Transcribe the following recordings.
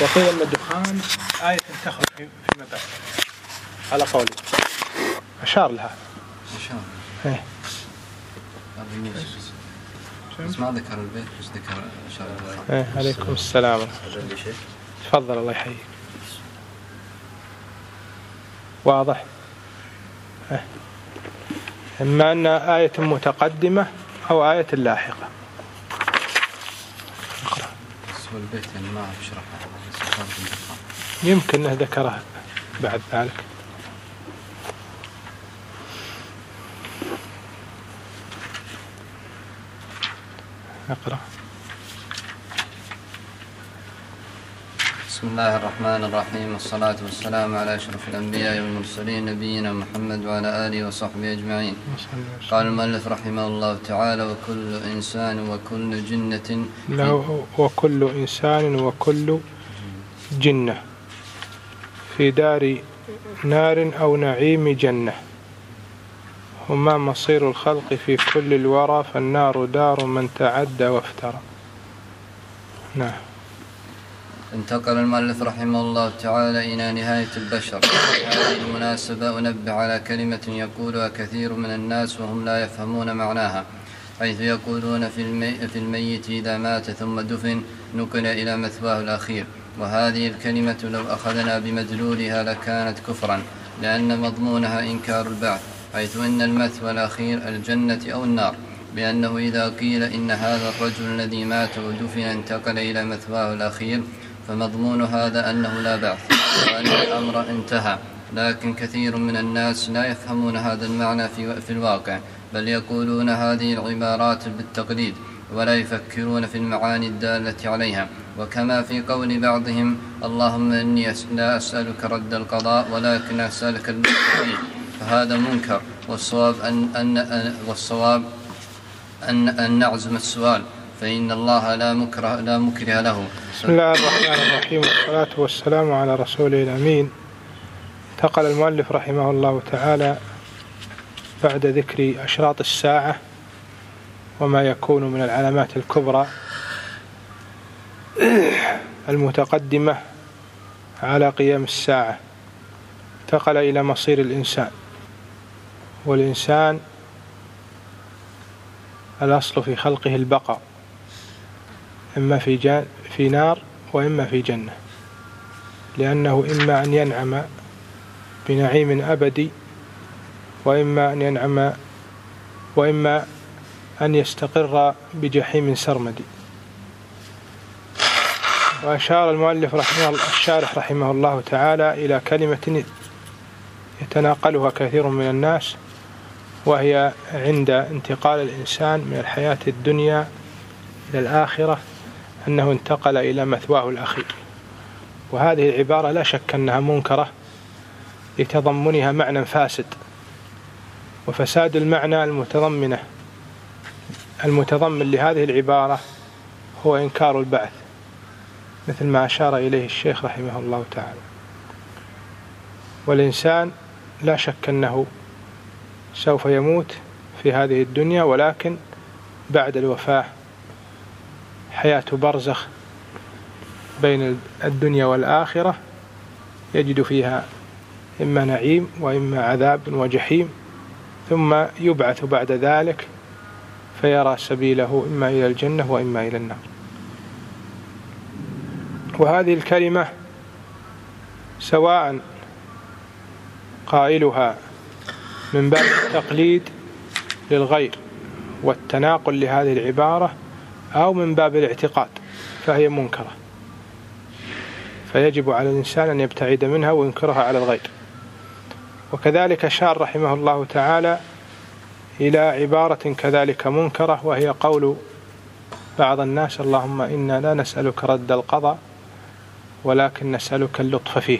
وقيل أن الدخان آية تخرج فيما بعد على قوله أشار لها إيه. بس ما ذكر البيت بس ذكر أشار إيه. عليكم السلام. تفضل الله يحييك. واضح. إيه. إما أن آية متقدمة أو آية لاحقة. البيت يعني ما أعرف شرحها يمكن أنه ذكرها بعد ذلك. اقرأ. بسم الله الرحمن الرحيم والصلاة والسلام على أشرف الأنبياء والمرسلين نبينا محمد وعلى آله وصحبه أجمعين. قال المؤلف رحمه الله تعالى وكل إنسان وكل جنة وكل إنسان وكل جنة في دار نار أو نعيم جنة هما مصير الخلق في كل الورى فالنار دار من تعدى وافترى. نعم. انتقل المؤلف رحمه الله تعالى إلى نهاية البشر. في هذه المناسبة أنبه على كلمة يقولها كثير من الناس وهم لا يفهمون معناها، حيث يقولون في الميت إذا مات ثم دفن نقل إلى مثواه الأخير، وهذه الكلمة لو أخذنا بمدلولها لكانت كفرا، لأن مضمونها إنكار البعث، حيث إن المثوى الأخير الجنة أو النار، بأنه إذا قيل إن هذا الرجل الذي مات ودفن انتقل إلى مثواه الأخير فمضمون هذا أنه لا بعث وأن الأمر انتهى. لكن كثير من الناس لا يفهمون هذا المعنى في الواقع، بل يقولون هذه العبارات بالتقليد ولا يفكرون في المعاني الدالة عليها، وكما في قول بعضهم اللهم إني لا أسألك رد القضاء ولكن أسألك المستقيم، فهذا منكر، والصواب أن نعزم السؤال فإن الله لا مكره له. بسم الله الرحمن الرحيم والصلاة والسلام على رسوله الأمين. انتقل المؤلف رحمه الله تعالى بعد ذكر أشراط الساعة وما يكون من العلامات الكبرى المتقدمة على قيام الساعة، انتقل إلى مصير الإنسان. والإنسان الأصل في خلقه البقاء، إما في نار وإما في جنة، لأنه إما أن ينعم بنعيم أبدي وإما أن يستقر بجحيم سرمدي. وأشار المؤلف الشارح رحمه الله تعالى إلى كلمة يتناقلها كثير من الناس، وهي عند انتقال الإنسان من الحياة الدنيا إلى الآخرة أنه انتقل إلى مثواه الأخير. وهذه العبارة لا شك أنها منكرة لتضمنها معنى فاسد، وفساد المعنى المتضمن لهذه العبارة هو إنكار البعث، مثل ما أشار إليه الشيخ رحمه الله تعالى. والإنسان لا شك أنه سوف يموت في هذه الدنيا، ولكن بعد الوفاة حياة برزخ بين الدنيا والآخرة يجد فيها إما نعيم وإما عذاب وجحيم، ثم يبعث بعد ذلك فيرى سبيله إما إلى الجنة وإما إلى النار. وهذه الكلمة سواء قائلها من باب التقليد للغير والتناقل لهذه العبارة أو من باب الاعتقاد فهي منكرة، فيجب على الإنسان أن يبتعد منها وينكرها على الغير. وكذلك أشار رحمه الله تعالى إلى عبارة كذلك منكرة، وهي قول بعض الناس اللهم إنا لا نسألك رد القضاء ولكن نسألك اللطف فيه.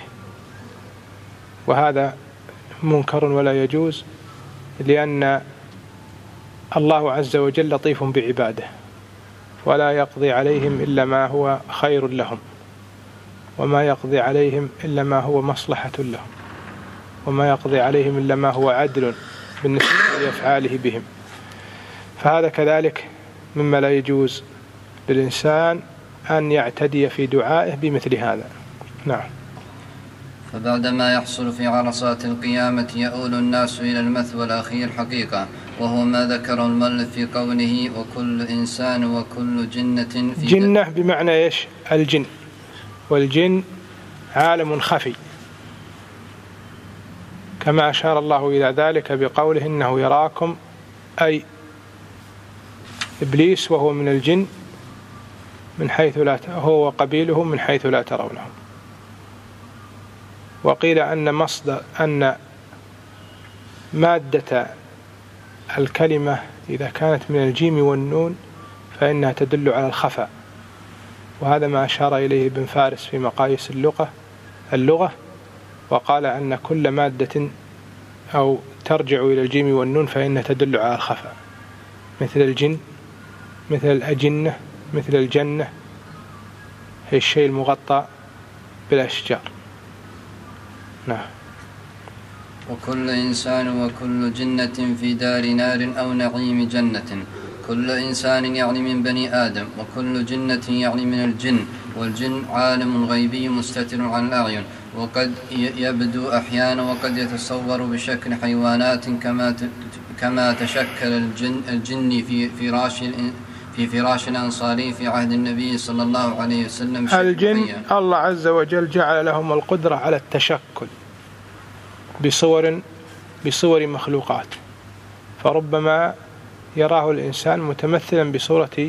وهذا منكر ولا يجوز، لأن الله عز وجل لطيف بعباده ولا يقضي عليهم إلا ما هو خير لهم، وما يقضي عليهم إلا ما هو مصلحة لهم، وما يقضي عليهم إلا ما هو عدل بالنسبة لأفعاله بهم. فهذا كذلك مما لا يجوز للإنسان أن يعتدي في دعائه بمثل هذا. نعم. فبعدما يحصل في عرصات القيامة يؤول الناس إلى المثوى الأخير حقيقة، وهو ما ذكره المؤلف في قوله وكل إنسان وكل جنة في جنة بمعنى إيش؟ الجن، والجن عالم خفي، كما أشار الله إلى ذلك بقوله إنه يراكم، أي إبليس وهو من الجن من حيث لا هو وقبيله من حيث لا ترونهم. وقيل أن مادة الكلمة إذا كانت من الجيم والنون فإنها تدل على الخفاء، وهذا ما أشار إليه ابن فارس في مقاييس اللغة، وقال أن كل مادة أو ترجع إلى الجيم والنون فإنها تدل على الخفاء، مثل الجن، مثل الأجنة، مثل الجنة، هي الشيء المغطى بالأشجار. نعم. وكل إنسان وكل جنة في دار نار أو نعيم جنة. كل إنسان يعني من بني آدم، وكل جنة يعني من الجن، والجن عالم غيبي مستتر عن الأعين، وقد يبدو أحيانا وقد يتصور بشكل حيوانات كما تشكل الجن في فراش الأنصاري في عهد النبي صلى الله عليه وسلم. الجن الله عز وجل جعل لهم القدرة على التشكل بصور مخلوقات، فربما يراه الإنسان متمثلا بصورة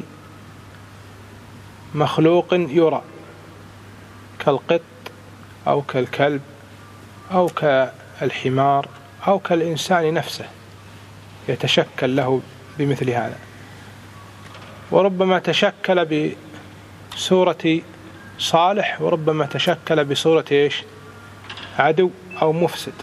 مخلوق يرى كالقط أو كالكلب أو كالحمار أو كالإنسان نفسه، يتشكل له بمثل هذا. وربما تشكل بصورة صالح، وربما تشكل بصورة إيش؟ عدو أو مفسد.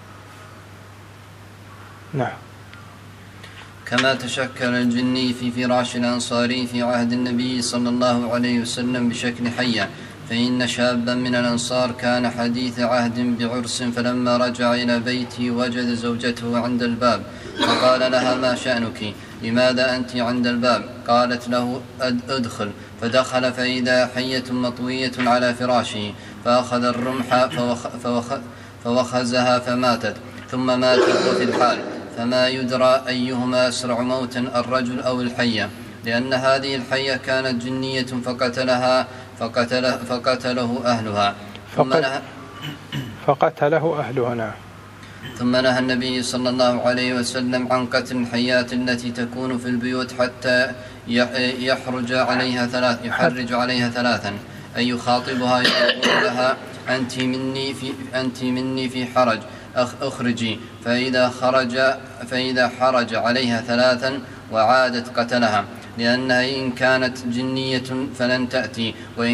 نعم. كما تشكل الجني في فراش الأنصاري في عهد النبي صلى الله عليه وسلم بشكل حية، فإن شابا من الأنصار كان حديث عهد بعرس، فلما رجع إلى بيته وجد زوجته عند الباب، فقال لها ما شأنك؟ لماذا أنت عند الباب؟ قالت له أدخل، فدخل فإذا حية مطوية على فراشه، فأخذ الرمح فوخزها فماتت، ثم ماتت وفي الحال، فما يدرى أيهما أسرع موتا، الرجل أو الحية، لأن هذه الحية كانت جنية فقتله أهلها. فقتله أهلها. ثم نهى النبي صلى الله عليه وسلم عن قتل الحيات التي تكون في البيوت حتى يحرج عليها ثلاثا، أي يخاطبها يقول لها أنت مني في حرج، أخرجي، فإذا حرج عليها ثلاثا وعادت قتلها، لأنها إن كانت جنية فلن تأتي،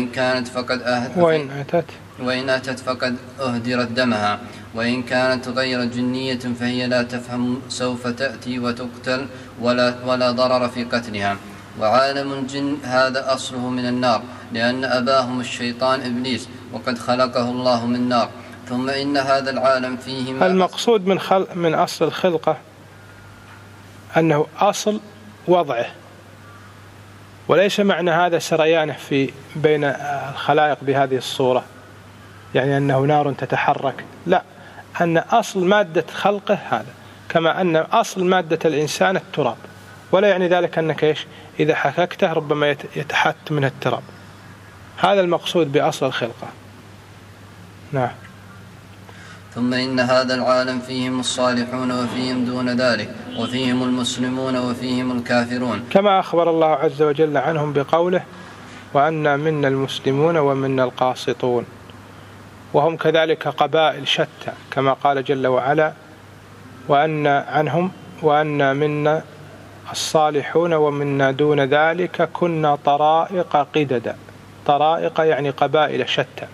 وإن أتت فقد أهدرت دمها، وإن كانت غير جنية فهي لا تفهم، سوف تأتي وتقتل ولا ضرر في قتلها. وعالم الجن هذا أصله من النار، لأن أباهم الشيطان إبليس، وقد خلقه الله من نار. ثم إن هذا العالم فيه المقصود من أصل الخلقة أنه أصل وضعه، وليس معنى هذا سريانه بين الخلائق بهذه الصورة، يعني أنه نار تتحرك، لا، أن أصل مادة خلقه هذا، كما أن أصل مادة الإنسان التراب، ولا يعني ذلك أنك إيش إذا حككته ربما يتحت من التراب. هذا المقصود بأصل الخلقة. نعم. ثم إن هذا العالم فيهم الصالحون وفيهم دون ذلك، وفيهم المسلمون وفيهم الكافرون، كما أخبر الله عز وجل عنهم بقوله وأن منا المسلمون ومنا القاسطون، وهم كذلك قبائل شتى، كما قال جل وعلا وأن منا الصالحون ومنا دون ذلك كنا طرائق قددا. طرائق يعني قبائل شتى.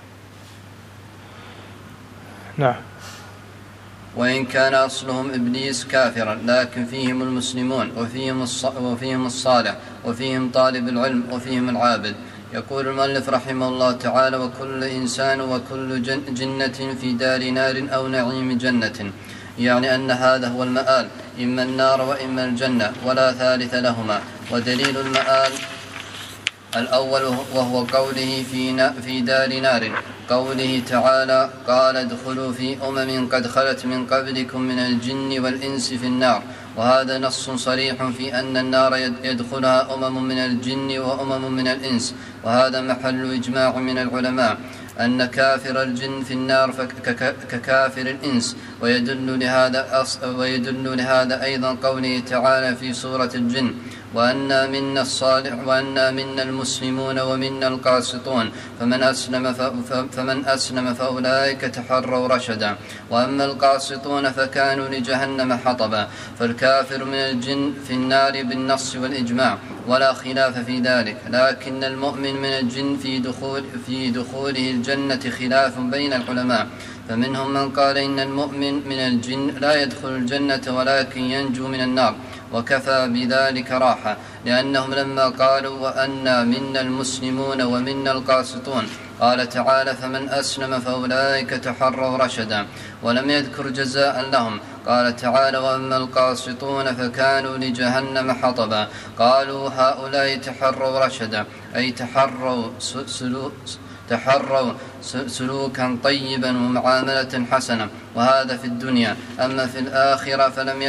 نعم. وإن كان أصلهم إبليس كافرا، لكن فيهم المسلمون وفيهم الصالح وفيهم طالب العلم وفيهم العابد. يقول المؤلف رحمه الله تعالى وكل إنسان وكل جنة في دار نار أو نعيم جنة، يعني أن هذا هو المآل، إما النار وإما الجنة، ولا ثالث لهما. ودليل المآل الأول وهو قوله في دار نار، قوله تعالى قال ادخلوا في قد خلت من قبلكم من الجن والإنس في النار، وهذا نص صريح في أن النار يدخلها من الجن وأمم من الإنس، وهذا محل إجماع من العلماء أن كافر الجن في النار ككافر الإنس، ويدل لهذا أيضا قوله تعالى في سورة الجن وأنا منا الصالح وأنا منا المسلمون ومنا القاسطون فمن أسلم فأولئك تحروا رشدا، وأما القاسطون فكانوا لجهنم حطبا. فالكافر من الجن في النار بالنص والإجماع ولا خلاف في ذلك، لكن المؤمن من الجن في دخوله الجنة خلاف بين العلماء، فمنهم من قال إن المؤمن من الجن لا يدخل الجنة ولكن ينجو من النار، وكفى بذلك راحة، لأنهم لما قالوا وأنا منا المسلمون ومنا القاسطون قال تعالى فمن أسلم فأولئك تحروا رشدا، ولم يذكر جزاء لهم. قال تعالى وأما القاسطون فكانوا لجهنم حطبا، قالوا هؤلاء تحروا رشدا أي تحروا سلوكا طيبا ومعاملة حسنة، وهذا في الدنيا. أما في الآخرة فلم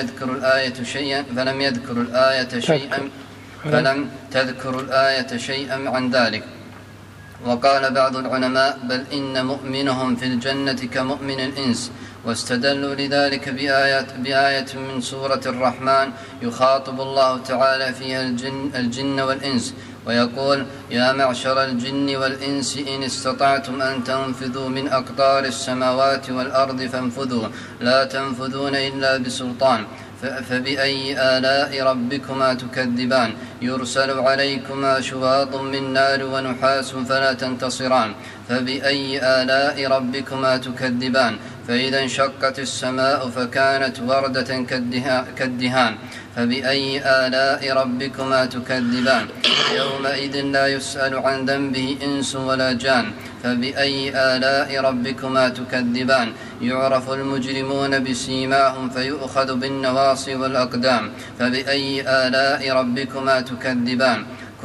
تذكر الآية شيئا عن ذلك. وقال بعض العلماء بل إن مؤمنهم في الجنة كمؤمن الإنس، واستدلوا لذلك بآية من سورة الرحمن يخاطب الله تعالى فيها الجن والإنس ويقول يا معشر الجن والإنس إن استطعتم أن تنفذوا من أقطار السماوات والأرض فانفذوا لا تنفذون إلا بسلطان، فبأي آلاء ربكما تكذبان، يرسل عليكما شواظ من نار ونحاس فلا تنتصران، فبأي آلاء ربكما تكذبان، فإذا انشقت السماء فكانت وردة كالدهان، فبأي آلاء ربكما تكذبان، يومئذ لا يسأل عن ذنبه إنس ولا جان، فبأي آلاء ربكما تكذبان، يعرف المجرمون بسيماهم فيؤخذ بالنواصي والأقدام، فبأي آلاء ربكما تكذبان.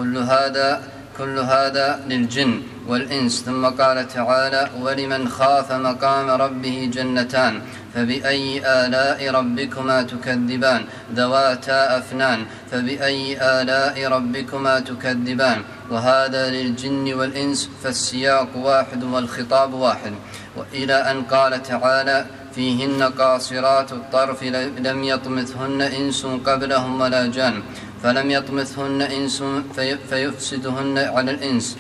كل هذا للجن والإنس. ثم قال تعالى ولمن خاف مقام ربه جنتان، فبأي آلاء ربكما تكذبان، ذواتا أفنان، فبأي آلاء ربكما تكذبان. وهذا للجن والإنس، فالسياق واحد والخطاب واحد. وإلى أن قال تعالى فيهن قاصرات الطرف لم يطمثهن إنس قبلهم ولا جان، فلم يطمثهن إنس فيفسدهن على الإنس،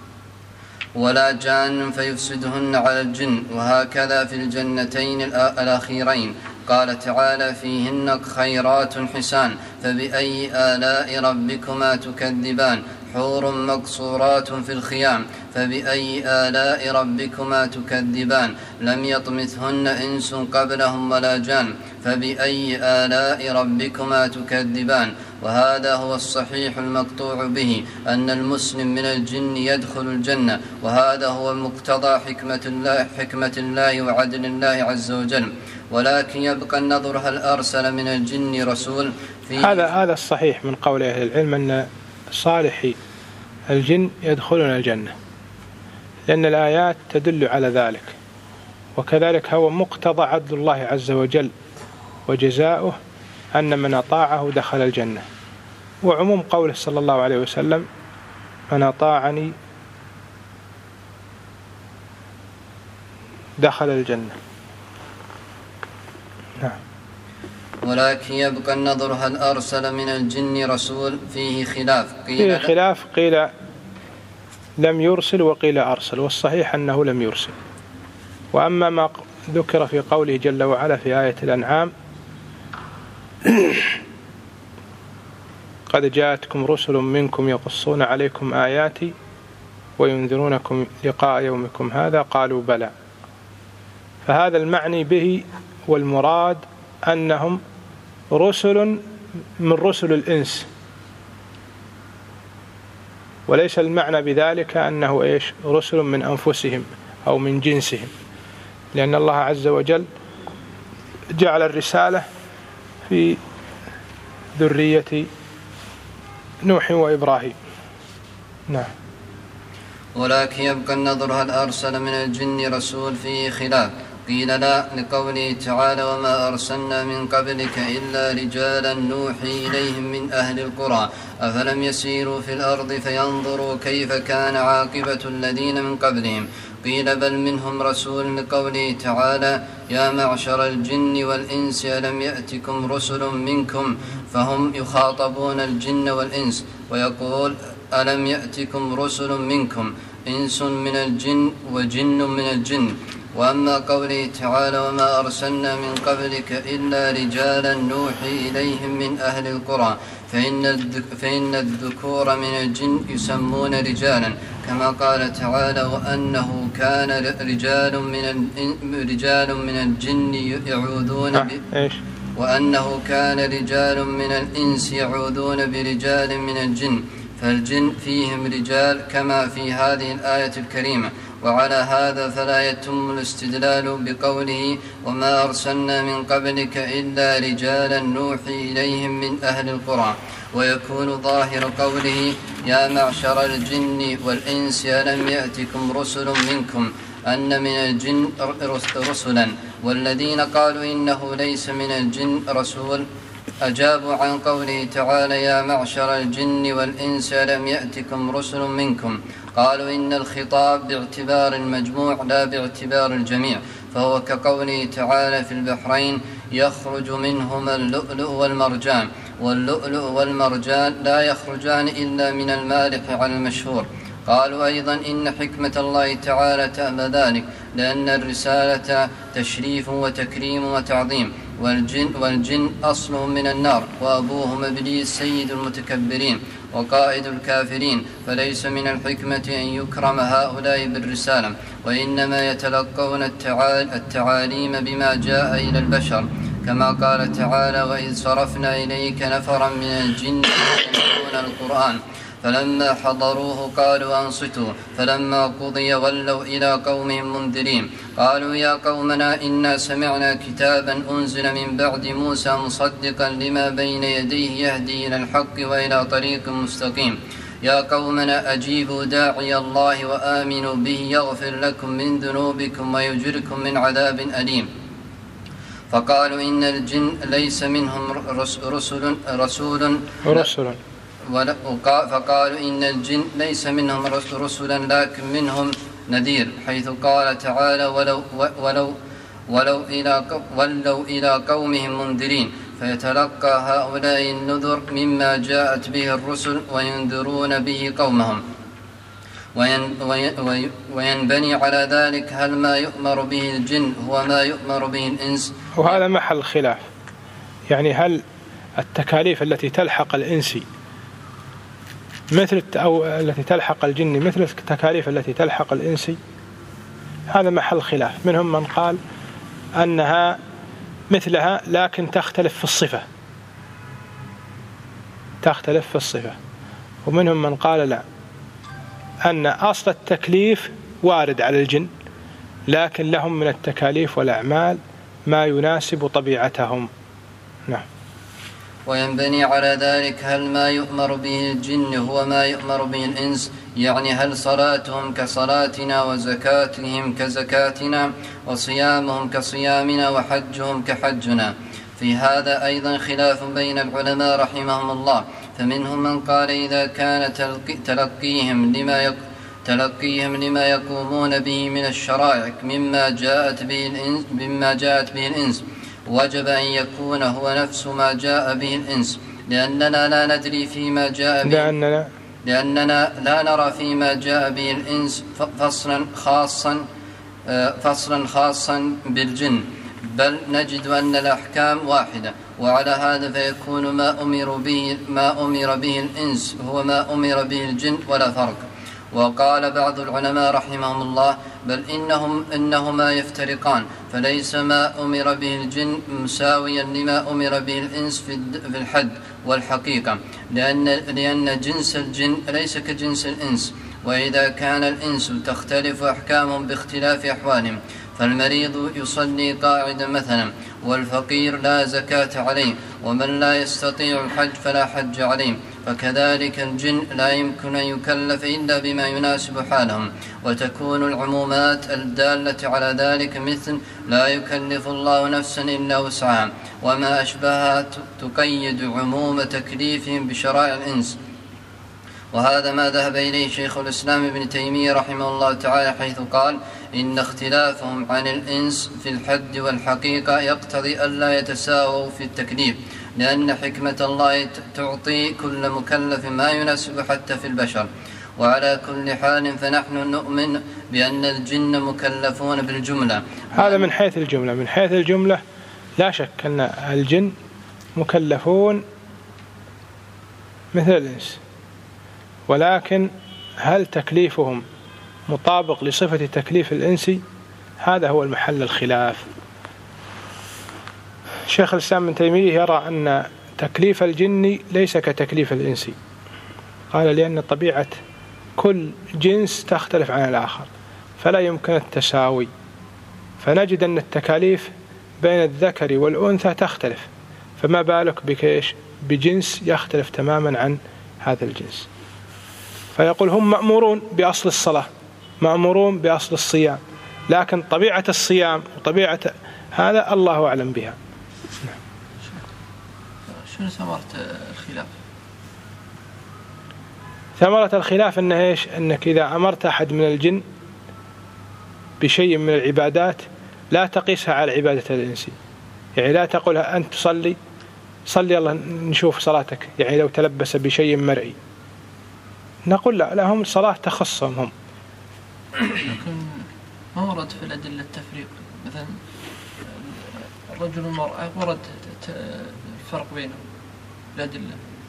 ولا جان فيفسدهن على الجن، وهكذا في الجنتين الأخيرين. قال تعالى فيهن خيرات حسان، فبأي آلاء ربكما تكذبان، حور مقصورات في الخيام، فبأي آلاء ربكما تكذبان، لم يطمثهن إنس قبلهم ولا جان، فبأي آلاء ربكما تكذبان. وهذا هو الصحيح المقطوع به أن المسلم من الجن يدخل الجنة، وهذا هو مقتضى حكمة الله وعدل الله عز وجل. ولكن يبقى النظر هل أرسل من الجن رسول هذا الصحيح من قول أهل العلم أن صالحي الجن يدخلون الجنة، لأن الآيات تدل على ذلك، وكذلك هو مقتضى عدل الله عز وجل وجزاؤه أن من أطاعه دخل الجنة، وعموم قوله صلى الله عليه وسلم من أطاعني دخل الجنة. نعم. ولكن يبقى النظر هل أرسل من الجن رسول، فيه خلاف، قيل لم يرسل وقيل أرسل، والصحيح أنه لم يرسل. وأما ما ذكر في قوله جل وعلا في آية الأنعام قد جاءتكم رسل منكم يقصون عليكم آياتي وينذرونكم لقاء يومكم هذا، قالوا بلى، فهذا المعني به والمراد أنهم رسل من رسل الإنس، وليس المعنى بذلك أنه رسل من أنفسهم أو من جنسهم، لأن الله عز وجل جعل الرسالة في ذرية نوح وإبراهيم. نعم. ولكن يبقى النظر هل أرسل من الجن رسول فيه خلاف. قيل لا، لقوله تعالى وما أرسلنا من قبلك إلا رجالا نوحي إليهم من أهل القرى أفلم يسيروا في الأرض فينظروا كيف كان عاقبة الذين من قبلهم. قيل بل منهم رسول، لقوله تعالى يا معشر الجن والإنس ألم يأتكم رسل منكم، فهم يخاطبون الجن والإنس، ويقول ألم يأتكم رسل منكم إنس من الجن وجن من الجن. وأما قوله تعالى وما أرسلنا من قبلك إلا رجالا نوحي إليهم من أهل القرى فإن الذكور من الجن يسمون رجالا، كما قال تعالى وأنه كان رجال من الجن يعوذون وأنه كان رجال من الإنس يعوذون برجال من الجن، فالجن فيهم رجال كما في هذه الآية الكريمة. وعلى هذا فلا يتم الاستدلال بقوله وما أرسلنا من قبلك إلا رجالا نوحي إليهم من أهل القرى، ويكون ظاهر قوله يا معشر الجن والإنس ألم يأتكم رسل منكم أن من الجن رسلا، والذين قالوا إنه ليس من الجن رسول أجابوا عن قوله تعالى يا معشر الجن والإنس ألم يأتكم رسل منكم، قالوا إن الخطاب باعتبار المجموع لا باعتبار الجميع، فهو كقوله تعالى في البحرين يخرج منهما اللؤلؤ والمرجان، واللؤلؤ والمرجان لا يخرجان إلا من المالح على المشهور. قالوا أيضا إن حكمة الله تعالى تأبى ذلك، لأن الرسالة تشريف وتكريم وتعظيم، والجن أصلهم من النار، وأبوهم إبليس سيد المتكبرين وقائد الكافرين، فليس من الحكمة أن يكرم هؤلاء بالرسالة، وإنما يتلقون التعاليم بما جاء إلى البشر، كما قال تعالى وإذ صرفنا إليك نفرا من الجن يستمعون القرآن فلما حضروه قالوا أنصتوا فلما قضي ولوا إلى قومهم منذرين قالوا يا قومنا إنا سمعنا كتابا أنزل من بعد موسى مصدقا لما بين يديه يهدي إلى الحق وإلى طريق مستقيم يا قومنا أجيبوا داعي الله وآمنوا به يغفر لكم من ذنوبكم ويجركم من عذاب أليم. فقالوا إن الجن ليس منهم رسول فقالوا إن الجن ليس منهم رسلا لكن منهم نذير، حيث قال تعالى ولوا إلى قومهم منذرين، فيتلقى هؤلاء النذر مما جاءت به الرسل وينذرون به قومهم، وينبني على ذلك هل ما يؤمر به الجن هو ما يؤمر به الإنس. وهذا محل خلاف، يعني هل التكاليف التي تلحق الإنسي أو التي تلحق الجن مثل التكاليف التي تلحق الإنسي؟ هذا محل خلاف. منهم من قال أنها مثلها لكن تختلف في الصفة، ومنهم من قال لا، أن أصل التكليف وارد على الجن لكن لهم من التكاليف والأعمال ما يناسب طبيعتهم. نعم. وينبني على ذلك هل ما يؤمر به الجن هو ما يؤمر به الإنس، يعني هل صلاتهم كصلاتنا وزكاتهم كزكاتنا وصيامهم كصيامنا وحجهم كحجنا. في هذا أيضا خلاف بين العلماء رحمهم الله، فمنهم من قال إذا كان تلقيهم لما يقومون به من الشرائع مما جاءت به الإنس وجب أن يكون هو نفس ما جاء به الإنس، لأننا لا ندري فيما جاء به لأننا لا نرى فيما جاء به الإنس فصلا خاصا بالجن، بل نجد أن الأحكام واحدة، وعلى هذا فيكون ما أمر به الإنس هو ما أمر به الجن ولا فرق. وقال بعض العلماء رحمهم الله بل إنهما يفترقان، فليس ما أمر به الجن مساويا لما أمر به الإنس في الحد والحقيقة، لأن جنس الجن ليس كجنس الإنس، وإذا كان الإنس تختلف أحكامهم باختلاف أحوالهم، فالمريض يصلي قاعدا مثلا، والفقير لا زكاة عليه، ومن لا يستطيع الحج فلا حج عليه، فكذلك الجن لا يمكن أن يكلف إلا بما يناسب حالهم. وتكون العمومات الدالة على ذلك مثل لا يكلف الله نفسا إلا وسعها وما أشبهها تقيد عموم تكليفهم بشرائع الإنس. وهذا ما ذهب إليه شيخ الإسلام ابن تيمية رحمه الله تعالى، حيث قال إن اختلافهم عن الإنس في الحد والحقيقة يقتضي ألا يتساووا في التكليف، لأن حكمة الله تعطي كل مكلف ما يناسب حتى في البشر. وعلى كل حال فنحن نؤمن بأن الجن مكلفون بالجملة. هذا من حيث الجملة. من حيث الجملة لا شك أن الجن مكلفون مثل الإنس، ولكن هل تكليفهم مطابق لصفة تكليف الإنسي؟ هذا هو المحل الخلاف. شيخ الإسلام ابن تيمية يرى أن تكليف الجن ليس كتكليف الإنسي، قال لأن طبيعة كل جنس تختلف عن الآخر فلا يمكن التساوي، فنجد أن التكاليف بين الذكر والأنثى تختلف، فما بالك بجنس يختلف تماما عن هذا الجنس. فيقول هم مأمورون بأصل الصلاة، مأمورون بأصل الصيام، لكن طبيعة الصيام وطبيعة هذا الله أعلم بها. شنو ثمرة الخلاف؟ ثمرة الخلاف أنك إذا أمرت أحد من الجن بشيء من العبادات لا تقيسها على عبادة الإنسي، يعني لا تقول أنت صلي الله نشوف صلاتك، يعني لو تلبس بشيء مرئي نقول لا هم الصلاة تخصهم هم. لكن ما ورد في الأدلة التفريق، مثلا الرجل والمرأة ورد الفرق بينهم الأدلة.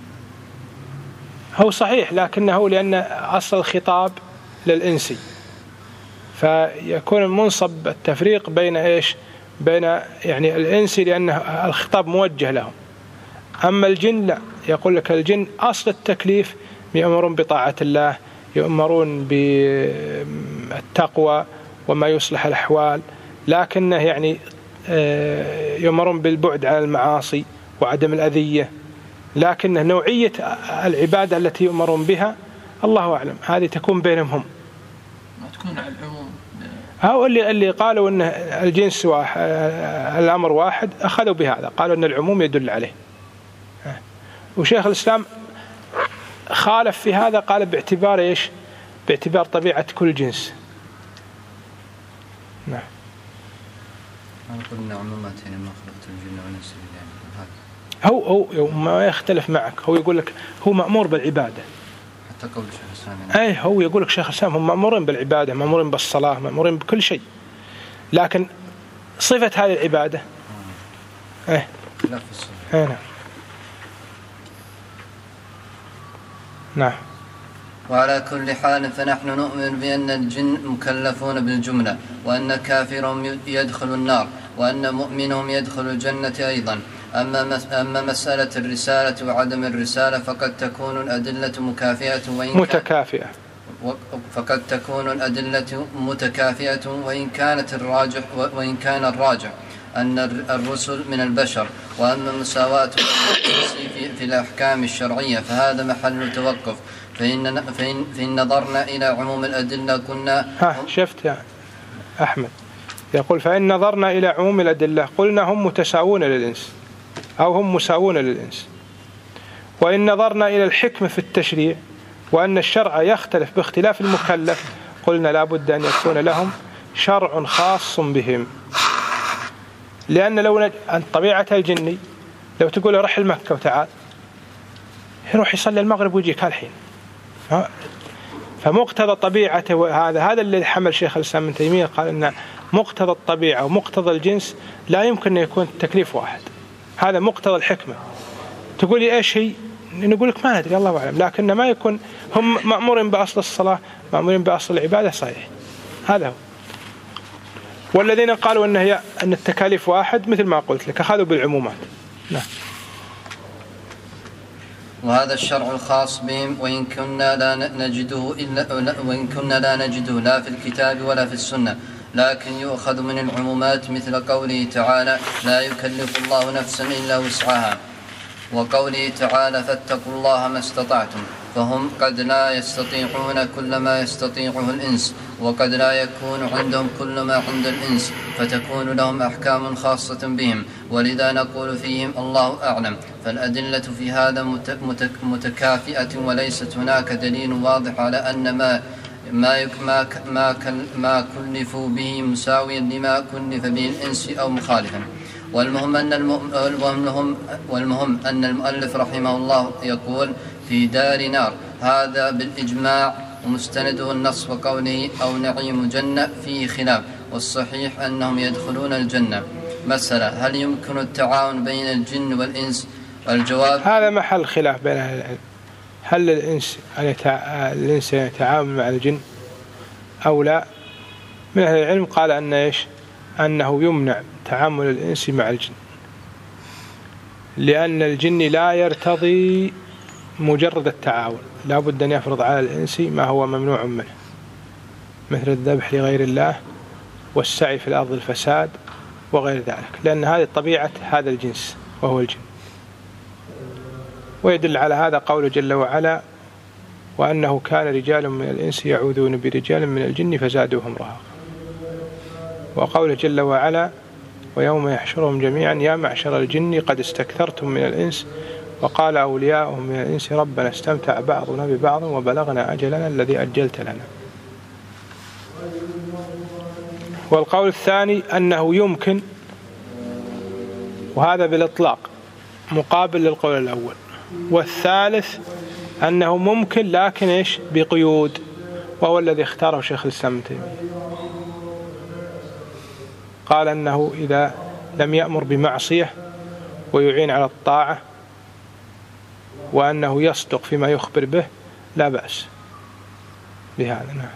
هو صحيح، لكنه لأن أصل الخطاب للإنسي فيكون منصب التفريق بين بين يعني الإنسي لأن الخطاب موجه لهم. أما الجن لا، يقول لك الجن أصل التكليف يأمرون بطاعة الله، يأمرون بالتقوى وما يصلح الأحوال، لكنه يعني يأمرون بالبعد عن المعاصي وعدم الأذية، لكن نوعية العبادة التي يؤمرون بها الله أعلم، هذه تكون بينهم هم، ما تكون على العموم. هؤلاء اللي قالوا أن الجنس واحد الأمر واحد أخذوا بهذا، قالوا أن العموم يدل عليه. وشيخ الإسلام خالف في هذا، قال باعتبار باعتبار طبيعة كل جنس. نعم. أنا قلنا عمومات يعني ما خلقت الجن والإنس يعني هو ما يختلف معك، هو يقول لك هو مأمور بالعبادة. حتى قول شيخ الإسلام يعني. أي هو يقول لك شيخ الإسلام هم مأمورين بالعبادة، مأمورين بالصلاة، مأمورين بكل شيء، لكن صفة هذه العبادة لا في الصلاة. نعم. نعم. وعلى كل حال فنحن نؤمن بأن الجن مكلفون بالجملة، وأن كافرهم يدخل النار، وأن مؤمنهم يدخل الجنة أيضا. أما مسألة الرسالة وعدم الرسالة فقد تكون الأدلة متكافئة فقد تكون الأدلة متكافئة وإن كان الراجح أن الرسل من البشر. وأما مساواة في الأحكام الشرعية فهذا محل توقف، فإن نظرنا إلى عموم الأدلة قلنا شفت يا أحمد يقول فإن نظرنا إلى عموم الأدلة قلنا هم متساوون للإنس أو هم مساوون للإنس، وإن نظرنا إلى الحكمة في التشريع وأن الشرع يختلف باختلاف المكلف قلنا لا بد أن يكون لهم شرع خاص بهم. لأن لو عن طبيعة الجني لو تقول له رح المكة وتعال يروح يصلي المغرب ويجيك هالحين، فمقتضى طبيعته هذا اللي حمل شيخ الإسلام ابن تيمية قال أن مقتضى الطبيعة ومقتضى الجنس لا يمكن أن يكون تكليف واحد، هذا مقتضى الحكمة. تقول لي إيش هي؟ نقول لك ما ندري الله أعلم، لكن ما يكون هم مأمورين بأصل الصلاة مأمورين بأصل العبادة صحيح، هذا هو. والذين قالوا أن التكاليف واحد مثل ما قلت لك أخذوا بالعمومات. نعم. وهذا الشرع الخاص بهم وإن كنا لا نجده لا في الكتاب ولا في السنة، لكن يؤخذ من العمومات مثل قوله تعالى لا يكلف الله نفسا إلا وسعها، وقوله تعالى فاتقوا الله ما استطعتم، فهم قد لا يستطيعون كل ما يستطيعه الإنس، وقد لا يكون عندهم كل ما عند الإنس، فتكون لهم أحكام خاصة بهم، ولذا نقول فيهم الله أعلم. فالأدلة في هذا متكافئة، وليست هناك دليل واضح على أن ما كلفوا به مساويا لما كلف به الإنس أو مخالفا. والمهم أن المؤلف رحمه الله يقول في دار نار، هذا بالإجماع، ومستنده النص وقوله أو نعيم جنة فيه خلاف، والصحيح أنهم يدخلون الجنة. مسألة: هل يمكن التعاون بين الجن والإنس؟ الجواب: هذا محل خلاف بين أهل العلم، هل الإنس يتعاون مع الجن أو لا؟ من أهل العلم قال أنه يمنع تعامل الإنس مع الجن، لأن الجن لا يرتضي مجرد التعاون، لا بد أن يفرض على الإنس ما هو ممنوع منه، مثل الذبح لغير الله والسعي في الأرض الفساد وغير ذلك، لأن هذه طبيعة هذا الجنس وهو الجن. ويدل على هذا قوله جل وعلا: وأنه كان رجال من الإنس يعوذون برجال من الجن فزادوهم رهقا. وقوله جل وعلا: ويوم يحشرهم جميعا يا معشر الجن قد استكثرتم من الإنس وقال أولياؤهم من الإنس ربنا استمتع بعضنا ببعض وبلغنا أجلنا الذي أجلت لنا. والقول الثاني أنه يمكن، وهذا بالإطلاق مقابل للقول الأول. والثالث أنه ممكن لكن بقيود، وهو الذي اختاره شيخ الإسلام ابن تيمية، قال أنه إذا لم يأمر بمعصية ويعين على الطاعة وأنه يصدق فيما يخبر به لا بأس بهذا. نعم.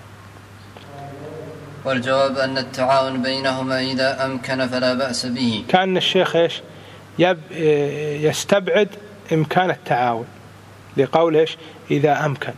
والجواب أن التعاون بينهما إذا أمكن فلا بأس به. كان الشيخ يستبعد إمكان التعاون لقوله إذا أمكن،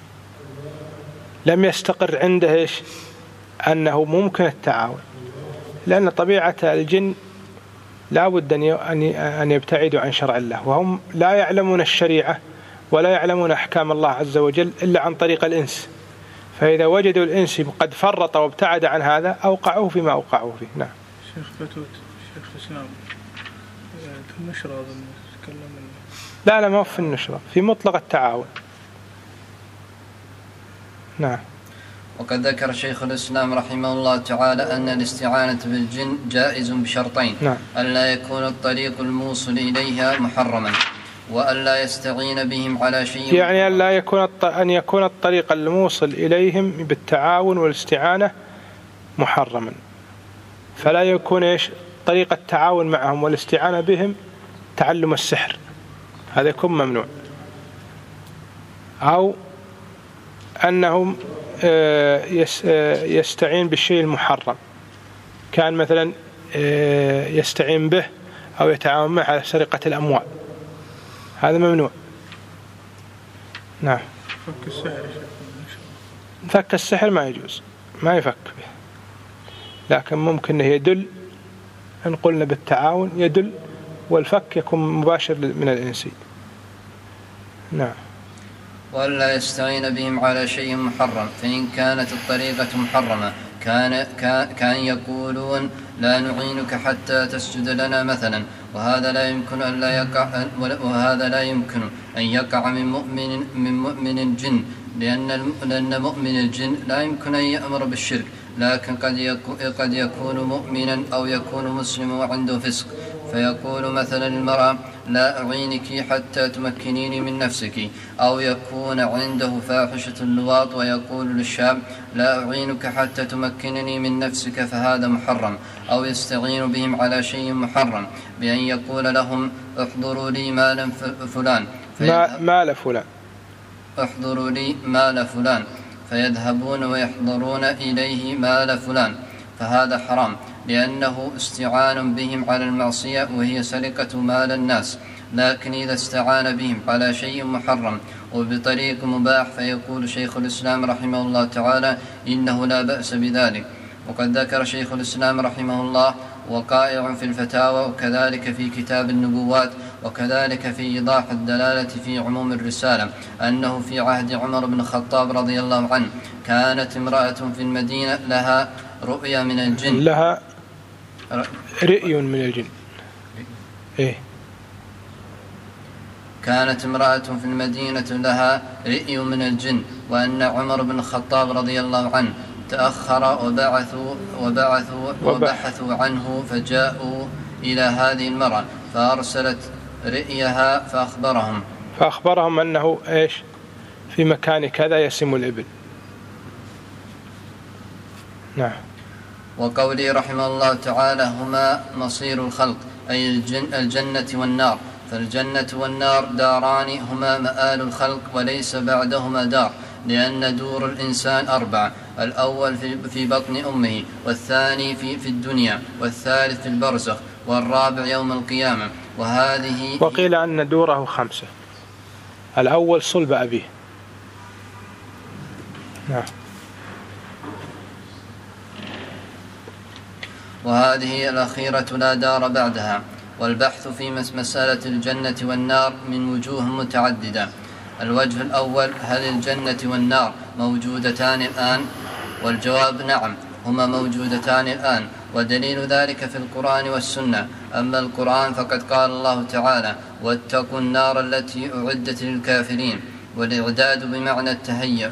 لم يستقر عنده أنه ممكن التعاون، لأن طبيعة الجن لا بد أن يبتعدوا عن شرع الله، وهم لا يعلمون الشريعة ولا يعلمون أحكام الله عز وجل إلا عن طريق الإنس، فإذا وجدوا الإنس قد فرط وابتعد عن هذا أوقعوه فيما أوقعوه فيه. نعم. شيخ فتوت، شيخ الإسلام في النشرة تكلم لا ما في النشرة، في مطلق التعاون. نعم. وقد ذكر شيخ الإسلام رحمه الله تعالى أن الاستعانة بالجن جائز بشرطين: نعم. ألا يكون الطريق الموصل إليها محرما، وألا يستعين بهم على شيء، يعني أن يكون الطريق الموصل إليهم بالتعاون والاستعانة محرما، فلا يكون طريق التعاون معهم والاستعانة بهم تعلم السحر، هذا يكون ممنوع، أو أنهم يستعين بالشيء المحرم، كان مثلا يستعين به أو يتعاون معه على سرقة الأموال، هذا ممنوع. نعم. فك السحر ما يجوز، ما يفك به، لكن ممكن يدل، إن قلنا بالتعاون يدل، والفك يكون مباشر من الإنسي. نعم. وألا يستعين بهم على شيء محرم، فإن كانت الطريقة محرمة كان يقولون لا نعينك حتى تسجد لنا مثلا، وهذا لا يمكن أن يقع من مؤمن الجن، لأن مؤمن الجن لا يمكن أن يأمر بالشرك، لكن قد يكون مؤمنا أو يكون مسلما وعنده فسق، فيقول مثلا المرأة لا أعينك حتى تمكنيني من نفسك، أو يكون عنده فاحشة اللواط ويقول للشاب لا أعينك حتى تمكنني من نفسك، فهذا محرم. أو يستعين بهم على شيء محرم بأن يقول لهم احضروا لي مال فلان، احضروا لي مال فلان، فيذهبون ويحضرون إليه مال فلان، فهذا حرام، لأنه استعان بهم على المعصية وهي سرقة مال الناس، لكن إذا استعان بهم على شيء محرم وبطريق مباح فيقول شيخ الإسلام رحمه الله تعالى إنه لا بأس بذلك. وقد ذكر شيخ الإسلام رحمه الله وقائع في الفتاوى وكذلك في كتاب النبوات وكذلك في إيضاح الدلالة في عموم الرسالة أنه في عهد عمر بن الخطاب رضي الله عنه كانت امرأة في المدينة لها رؤيا من الجن، لها رئي من الجن. إيه؟ كانت امرأة في المدينة لها رئي من الجن، وأن عمر بن الخطاب رضي الله عنه تأخر وبحثوا عنه فجاءوا إلى هذه المرأة فأرسلت رئيها فأخبرهم أنه إيش في مكان كذا يسم الإبل. نعم. وقوله رحمه الله تعالى هما مصير الخلق أي الجنة والنار، فالجنة والنار داران هما مآل الخلق وليس بعدهما دار، لأن دور الإنسان 4: الأول في بطن أمه، والثاني في الدنيا، والثالث في البرزخ، والرابع يوم القيامة. وقيل أن دوره 5: الأول صلب أبيه. نعم. وهذه الأخيرة لا دار بعدها. والبحث في مسألة الجنة والنار من وجوه متعددة. الوجه الأول: هل الجنة والنار موجودتان الآن؟ والجواب: نعم، هما موجودتان الآن، ودليل ذلك في القرآن والسنة. أما القرآن فقد قال الله تعالى: واتقوا النار التي أعدت للكافرين، والإعداد بمعنى التهيئة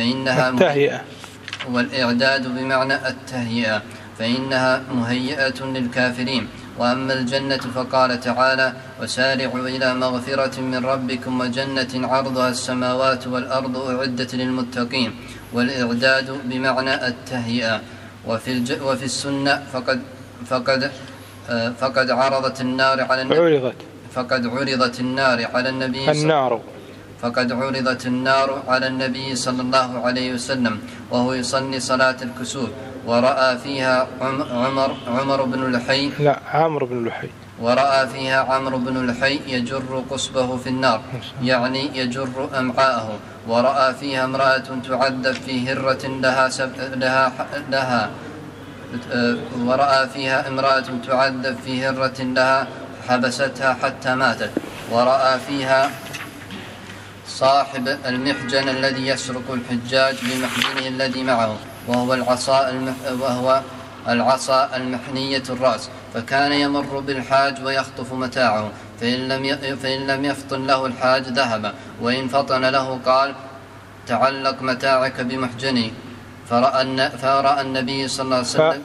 والإعداد بمعنى التهيئة فإنها مهيئة للكافرين. وأما الجنة فقال تعالى: وسارعوا إلى مغفرة من ربكم وجنة عرضها السماوات والأرض أعدت للمتقين، والإعداد بمعنى التهيئة. وفي السنة فقد عرضت النار على النبي فقد عرضت النار على النبي صلى الله عليه وسلم وهو يصلي صلاة الكسوف، ورأى فيها عمرو بن لحي يجر قصبه في النار، يعني يجر أمعاءه. ورأى فيها امرأة تعذب في هرة لها حبستها حتى ماتت. ورأى فيها صاحب المحجن الذي يسرق الحجاج بمحجنه الذي معه، وهو العصا المحنية الرأس، فكان يمر بالحاج ويخطف متاعه، فإن لم يفطن له الحاج ذهب، وإن فطن له قال: تعلق متاعك بمحجني. فرأى النبي صلى الله عليه وسلم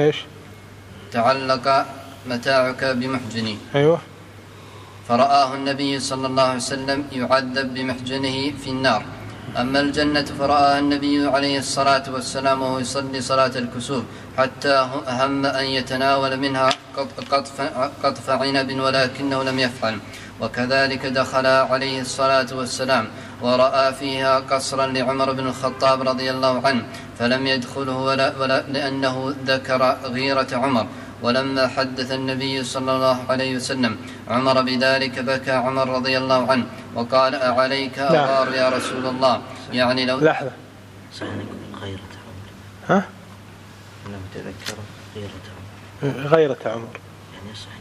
تعلق متاعك بمحجني. أيوة. فرآه النبي صلى الله عليه وسلم يعذب بمحجنه في النار. أما الجنة فرآها النبي عليه الصلاة والسلام وهو يصلي صلاة الكسوف، حتى هم أن يتناول منها قطف عنب ولكنه لم يفعل. وكذلك دخل عليه الصلاة والسلام ورأى فيها قصرا لعمر بن الخطاب رضي الله عنه، فلم يدخله ولا لأنه ذكر غيرة عمر. ولما حدث النبي صلى الله عليه وسلم عمر بذلك بكى عمر رضي الله عنه وقال: أعليك أغار يا رسول الله؟ يعني لو لحظة، غيرة عمر. ها؟ أنا متذكر غيرة عمر يعني صحيح.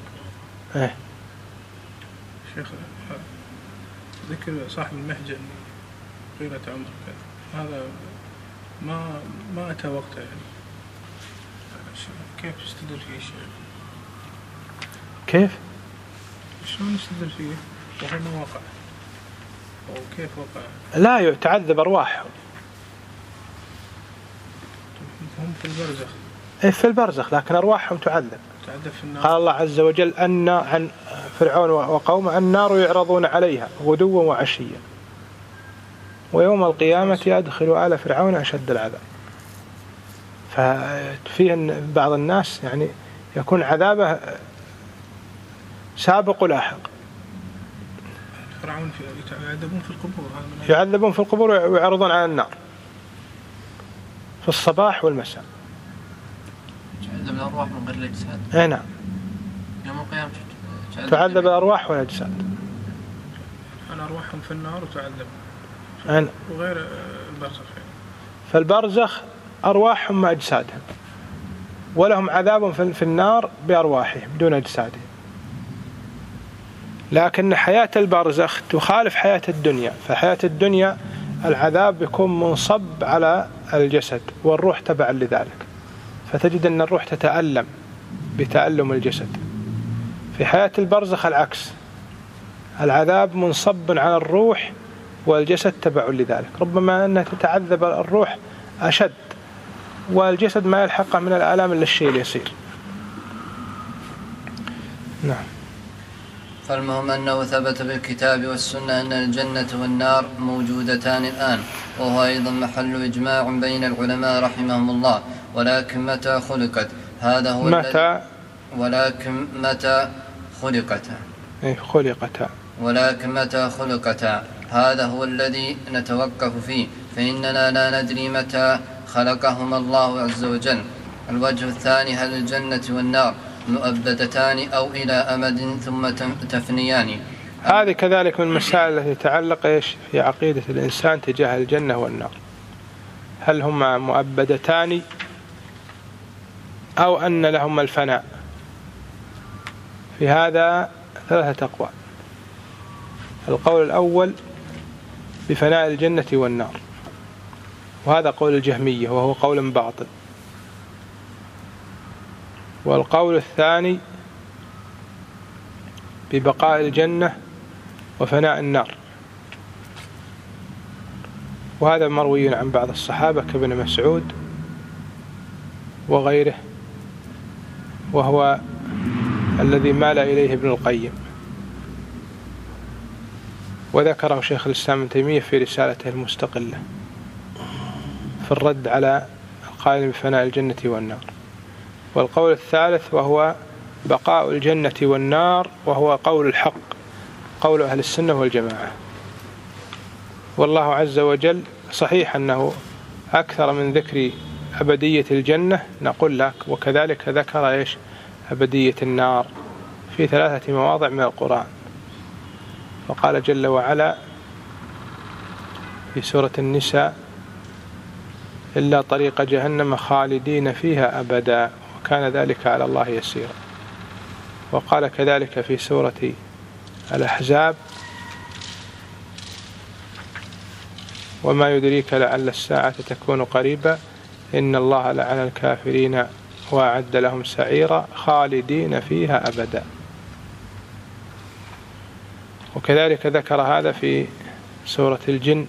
شيخ ذكر صاحب المحجن غيرة عمر هذا ما أتى وقته، يعني كيف يستدل فيه الشيء؟ كيف؟ شلون يستدل فيه وهو ما وقع؟ أو كيف وقع؟ لا يتعذب أرواحهم. هم في البرزخ. في البرزخ، لكن أرواحهم تعذب في النار. قال الله عز وجل أن عن فرعون وقومه: النار يعرضون عليها غدوا وعشيا ويوم القيامة يدخل آل فرعون أشد العذاب. ففيه أن بعض الناس يعني يكون عذابه سابق ولاحق. فرعون يعذبون في القبور، يعذبون في القبور ويعرضون على النار في الصباح والمساء. تعذب الأرواح من غير الأجساد. نعم. يوم القيامة تعذب الأرواح والأجساد. أرواحهم في النار وتعذب يعني وغير البرزخ. فالبرزخ أرواحهم مع أجسادهم، ولهم عذاب في النار بأرواحهم دون أجسادهم. لكن حياة البرزخ تخالف حياة الدنيا. فحياة الدنيا العذاب يكون منصب على الجسد والروح تبعا لذلك، فتجد أن الروح تتألم بتألم الجسد. في حياة البرزخ العكس، العذاب منصب على الروح والجسد تبع لذلك، ربما أنها تتعذب الروح أشد والجسد ما يلحقه من الآلام إلا الشيء اليسير. نعم. فالمهم أنه ثبت بالكتاب والسنة أن الجنة والنار موجودتان الآن، وهو أيضا محل إجماع بين العلماء رحمهم الله. ولكن متى خلقت هذا هو ولكن متى خلقتا هذا هو الذي نتوقف فيه، فإننا لا ندري متى خلقهما الله عز وجل. الوجه الثاني: هل الجنة والنار مؤبدتان أو إلى أمد ثم تفنيان؟ هذه كذلك من المسائل التي تتعلق في عقيدة الإنسان تجاه الجنة والنار، هل هما مؤبدتان أو أن لهما الفناء؟ في هذا 3 أقوال. القول الأول بفناء الجنة والنار، وهذا قول الجهمية وهو قول باطل. والقول الثاني ببقاء الجنة وفناء النار، وهذا مروي عن بعض الصحابة كابن مسعود وغيره، وهو الذي مال إليه ابن القيم، وذكره شيخ الإسلام ابن تيمية في رسالته المستقلة في الرد على القائل بفناء الجنة والنار. والقول الثالث وهو بقاء الجنة والنار، وهو قول الحق، قول أهل السنة والجماعة. والله عز وجل صحيح أنه أكثر من ذكر أبدية الجنة، نقول لك وكذلك ذكر أبدية النار في 3 مواضع من القرآن. فقال جل وعلا في سورة النساء: إلا طريق جهنم خالدين فيها أبدا وكان ذلك على الله يسيرا. وقال كذلك في سورة الأحزاب: وما يدريك لعل الساعة تكون قريبا إن الله لعن الكافرين وأعد لهم سعيرا خالدين فيها أبدا. وكذلك ذكر هذا في سورة الجن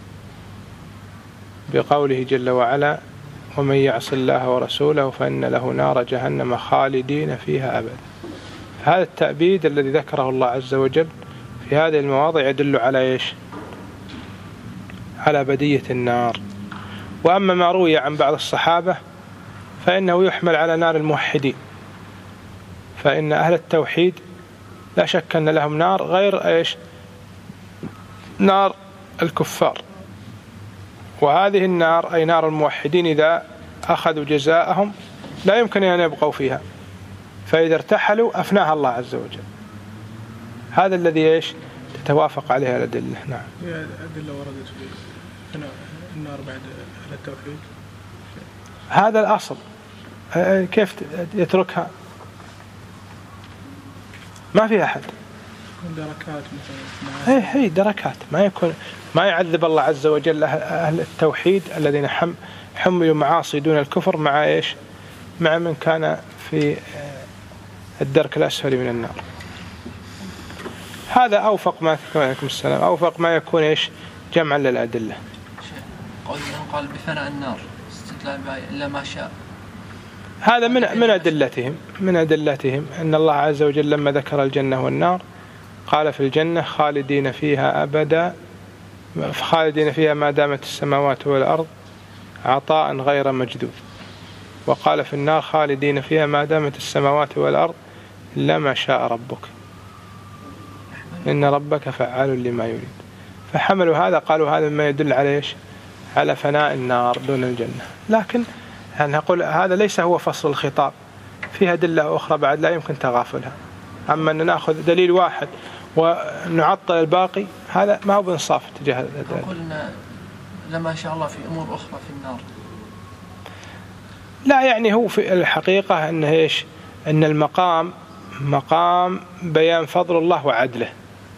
بقوله جل وعلا: ومن يعص الله ورسوله فإن له نار جهنم خالدين فيها أبدا. هذا التأبيد الذي ذكره الله عز وجل في هذه المواضع يدل على على أبدية النار. وأما ما روي عن بعض الصحابة فإنه يحمل على نار الموحدين، فإن أهل التوحيد لا شك أن لهم نار غير نار الكفار. وهذه النار أي نار الموحدين إذا أخذوا جزاءهم لا يمكن أن يبقوا فيها، فإذا ارتحلوا أفناها الله عز وجل. هذا الذي تتوافق عليها الأدلة. نعم. الأدلة وردت في النار بعد أهل التوحيد، هذا الأصل. كيف يتركها؟ ما فيها أحد. دركات مثلا. هي دركات، ما يعذب الله عز وجل أهل التوحيد الذين حملوا معاصي دون الكفر مع من كان في الدرك الأسفل من النار. هذا أوفق ما تكون عليكم السلام، أوفق ما يكون جمعا للأدلة. قال بفناء النار استدلال إلا ما شاء. هذا من أدلتهم أن الله عز وجل لما ذكر الجنة والنار قال في الجنة خالدين فيها أبدا، خالدين فيها ما دامت السماوات والأرض عطاء غير مجدود. وقال في النار خالدين فيها ما دامت السماوات والأرض إلا ما شاء ربك إن ربك فعال لما يريد. فحملوا هذا، قالوا هذا ما يدل على على فناء النار دون الجنة. لكن نقول هذا ليس هو فصل الخطاب، فيها أدلة أخرى بعد لا يمكن تغافلها. أما أن نأخذ دليل واحد ونعطل الباقي هذا ما هو بإنصاف تجاه نقول لما شاء الله في أمور أخرى في النار. لا يعني هو في الحقيقة أنه إيش؟ أن المقام مقام بيان فضل الله وعدله.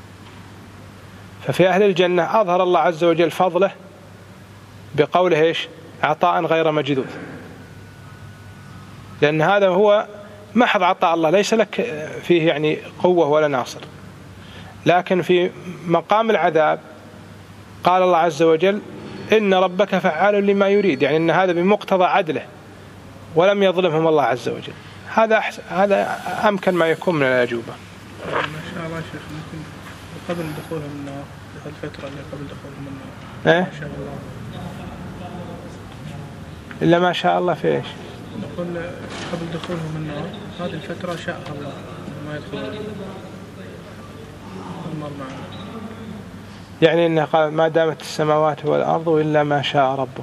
ففي أهل الجنة أظهر الله عز وجل فضله بقوله إيش؟ عطاء غير مجذوذ، لأن هذا هو محض عطاء الله، ليس لك فيه يعني قوة ولا ناصر. لكن في مقام العذاب قال الله عز وجل إن ربك فعال لما يريد، يعني أن هذا بمقتضى عدله ولم يظلمهم الله عز وجل. هذا أمكن ما يكون من الأجوبة. ما شاء الله شيخ، ممكن قبل دخولهم النار، في الفترة اللي قبل دخولهم النار ما شاء الله، إلا ما شاء الله في إيش؟ نقول قبل دخولهم النار هذه الفترة شاء الله ما يدخلون النار معنا، يعني إنه قال ما دامت السماوات والأرض إلا ما شاء ربك،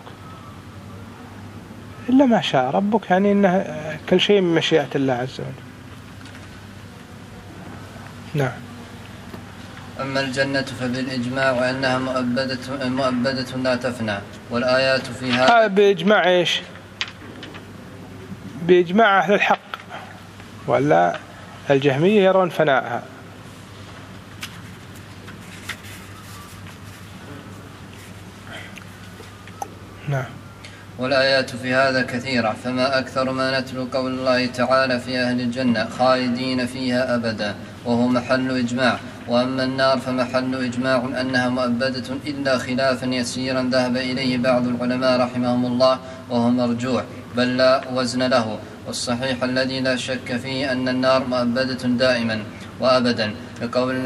إلا ما شاء ربك يعني إنه كل شيء من مشيئة الله عز وجل. نعم. أما الجنة فبالإجماع أنها مؤبدة لا تفنى، والآيات فيها بإجماع إيش؟ بإجماع أهل الحق، ولا الجهمية يرون فناءها. نعم. والآيات في هذا كثيرة، فما أكثر ما نتلو قول الله تعالى في أهل الجنة خالدين فيها أبدا، وهو محل إجماع. وأما النار فمحل إجماع أنها مؤبدة إلا خلافا يسيرا ذهب إليه بعض العلماء رحمهم الله، وهو مرجوع بل لا وزن له. والصحيح الذي لا شك فيه أن النار مؤبدة دائما وأبدا، لقول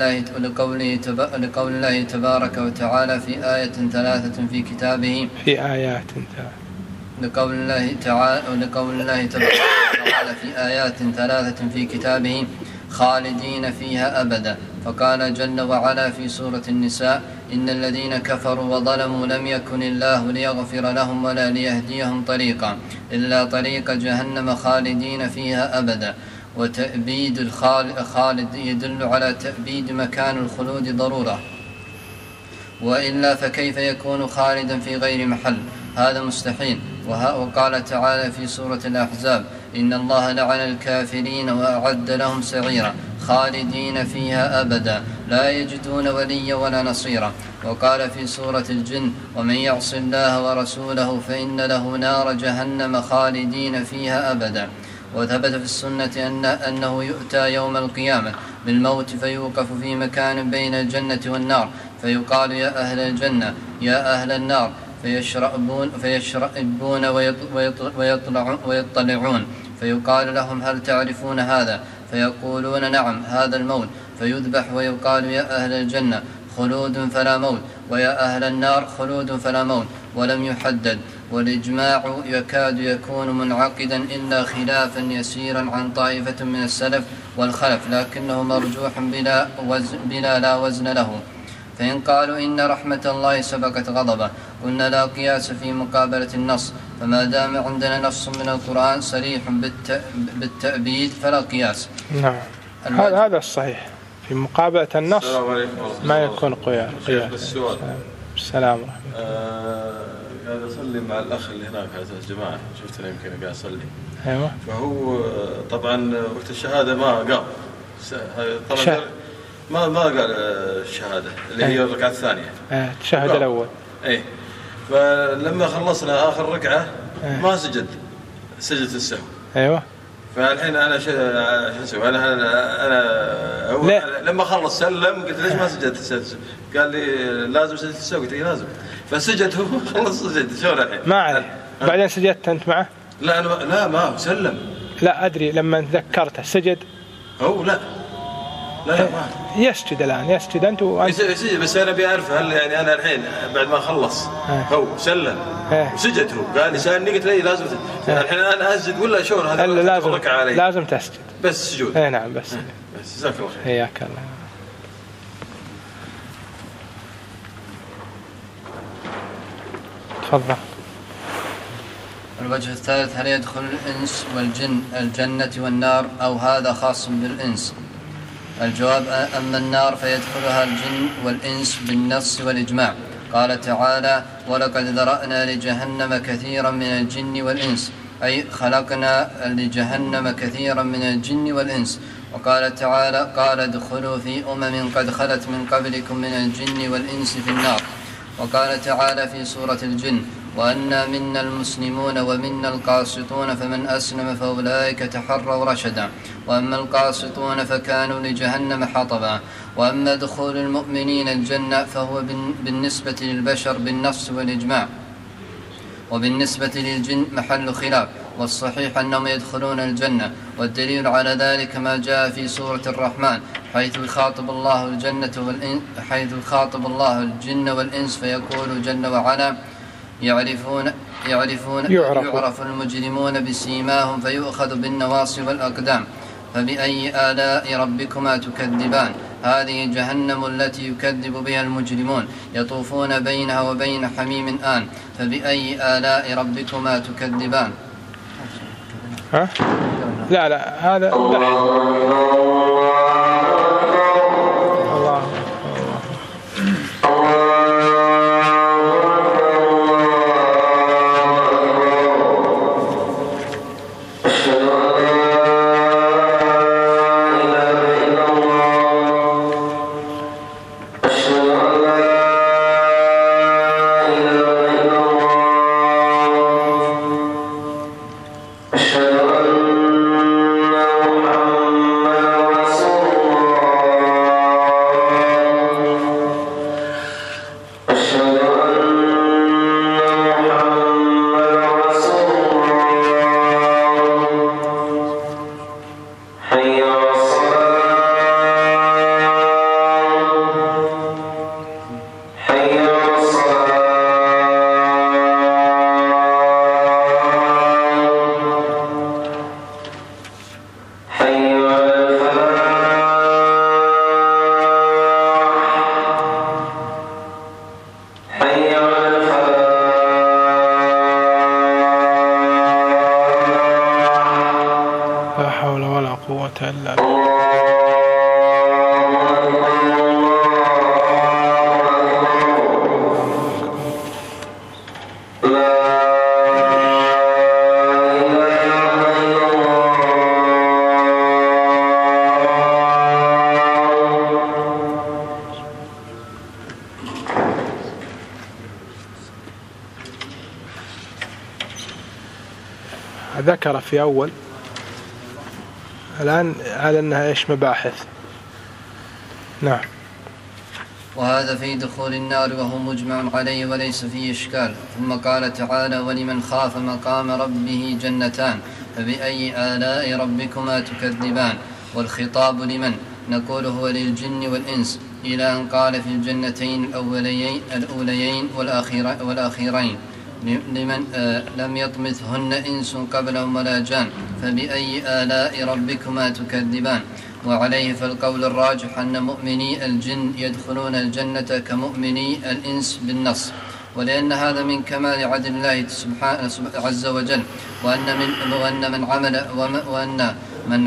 الله تبارك وتعالى في آية 3 في كتابه، في آيات لقول الله تبارك وتعالى في آيات 3 في كتابه خالدين فيها أبدا. فقال جل وعلا في سورة النساء إن الذين كفروا وظلموا لم يكن الله ليغفر لهم ولا ليهديهم طريقا إلا طريق جهنم خالدين فيها أبدا. وتأبيد الخالد يدل على تأبيد مكان الخلود ضرورة، وإلا فكيف يكون خالدا في غير محل؟ هذا مستحيل. وقال تعالى في سورة الأحزاب إن الله لعن الكافرين وأعد لهم سعيرا خالدين فيها أبدا لا يجدون وليا ولا نصيرا. وقال في سورة الجن ومن يعص الله ورسوله فإن له نار جهنم خالدين فيها أبدا. وثبت في السنة أنه يؤتى يوم القيامة بالموت فيوقف في مكان بين الجنة والنار، فيقال يا أهل الجنة يا أهل النار، فيشرئبون ويطلعون، فيقال لهم هل تعرفون هذا؟ فيقولون نعم هذا الموت، فيذبح ويقال يا أهل الجنة خلود فلا موت، ويا أهل النار خلود فلا موت، ولم يحدد. والإجماع يكاد يكون منعقدا إلا خلافا يسيرا عن طائفة من السلف والخلف، لكنه مرجوح بلا لا وزن له. فإن قالوا إن رحمة الله سبقت غضبه قلنا لا قياس في مقابلة النص، فما دام عندنا نص من القرآن صريح بالتأبيد فلا قياس. نعم هذا الصحيح، في مقابلة النص ما يكون قياس. السلام ورحمة الله. قاعد أصلي مع الأخ اللي هناك هذا الجماعة، شفتنا يمكن قاعد أصلي. أيوة. فهو طبعا وقت الشهادة ما قام، طبعا ما قال الشهادة اللي هي الركعة الثانية. الشهادة الأول. إيه. فلما خلصنا آخر ركعة ما سجد سجدة السهو. أيوة. فالحين أنا شو أسوي؟ أنا هو لما خلص سلم قلت ليش ما سجدت السهو؟ قال لي لازم سجدت السهو، قلت لي لازم. فسجد هو خلص سجد. شلون الحين؟ ما عليه. بعدين سجدت أنت معه؟ لا لا ما سلم. لا أدري لما تذكرته سجد. هو لا ما يسجد الآن، يسجد أنت يسجد، بس أنا بيعرف هل يعني أنا الحين بعد ما خلص هو سلم وسجد، هو قال لي سألني قلت لي لازم الحين أنا أسجد ولا شلون؟ هذا لازم تسجد بس سجود. نعم بس جزاك الله خير. حياك الله. تفضل. الوجه الثالث هل يدخل الإنس والجن الجنة والنار أو هذا خاص بالإنس؟ الجواب: أما النار فيدخلها الجن والإنس بالنص والإجماع. قال تعالى: ولقد ذرأنا لجهنم كثيرا من الجن والإنس، أي خلقنا لجهنم كثيرا من الجن والإنس. وقال تعالى: قال ادخلوا في قد خلت من قبلكم من الجن والإنس في النار. وقال تعالى في سورة الجن: وأنا منا المسلمون ومنا القاسطون فمن أسلم فأولئك تحروا رشدا، وأما القاسطون فكانوا لجهنم حطبا. وأما دخول المؤمنين الجنة فهو بالنسبة للبشر بالنص والإجماع، وبالنسبة للجن محل خلاف، والصحيح أنهم يدخلون الجنة. والدليل على ذلك ما جاء في سورة الرحمن حيث يخاطب الله الجن والإنس فيقول جل وعلا: يعرف المجرمون بسيماهم فيؤخذ بالنواصي والأقدام، فبأي آلاء ربكما تكذبان. هذه جهنم التي يكذب بها المجرمون، يطوفون بينها وبين حميم آن، فبأي آلاء ربكما تكذبان. لا هذا ذكر في أول. الآن على أنها إيش مباحث. نعم. وهذا في دخول النار وهو مجمع عليه وليس فيه إشكال. ثم قال تعالى: ولمن خاف مقام ربه جنتان، فبأي آلاء ربكما تكذبان. والخطاب لمن؟ نقول هو للجن والإنس، إلى أن قال في الجنتين الأوليين والأخيرين لمن لم يطمثهن إنس قبلهم ولا جان، فبأي آلاء ربكما تكذبان. وعليه فالقول الراجح أن مؤمني الجن يدخلون الجنة كمؤمني الإنس بالنص، ولأن هذا من كمال عدل الله سبحانه عز وجل، وأن من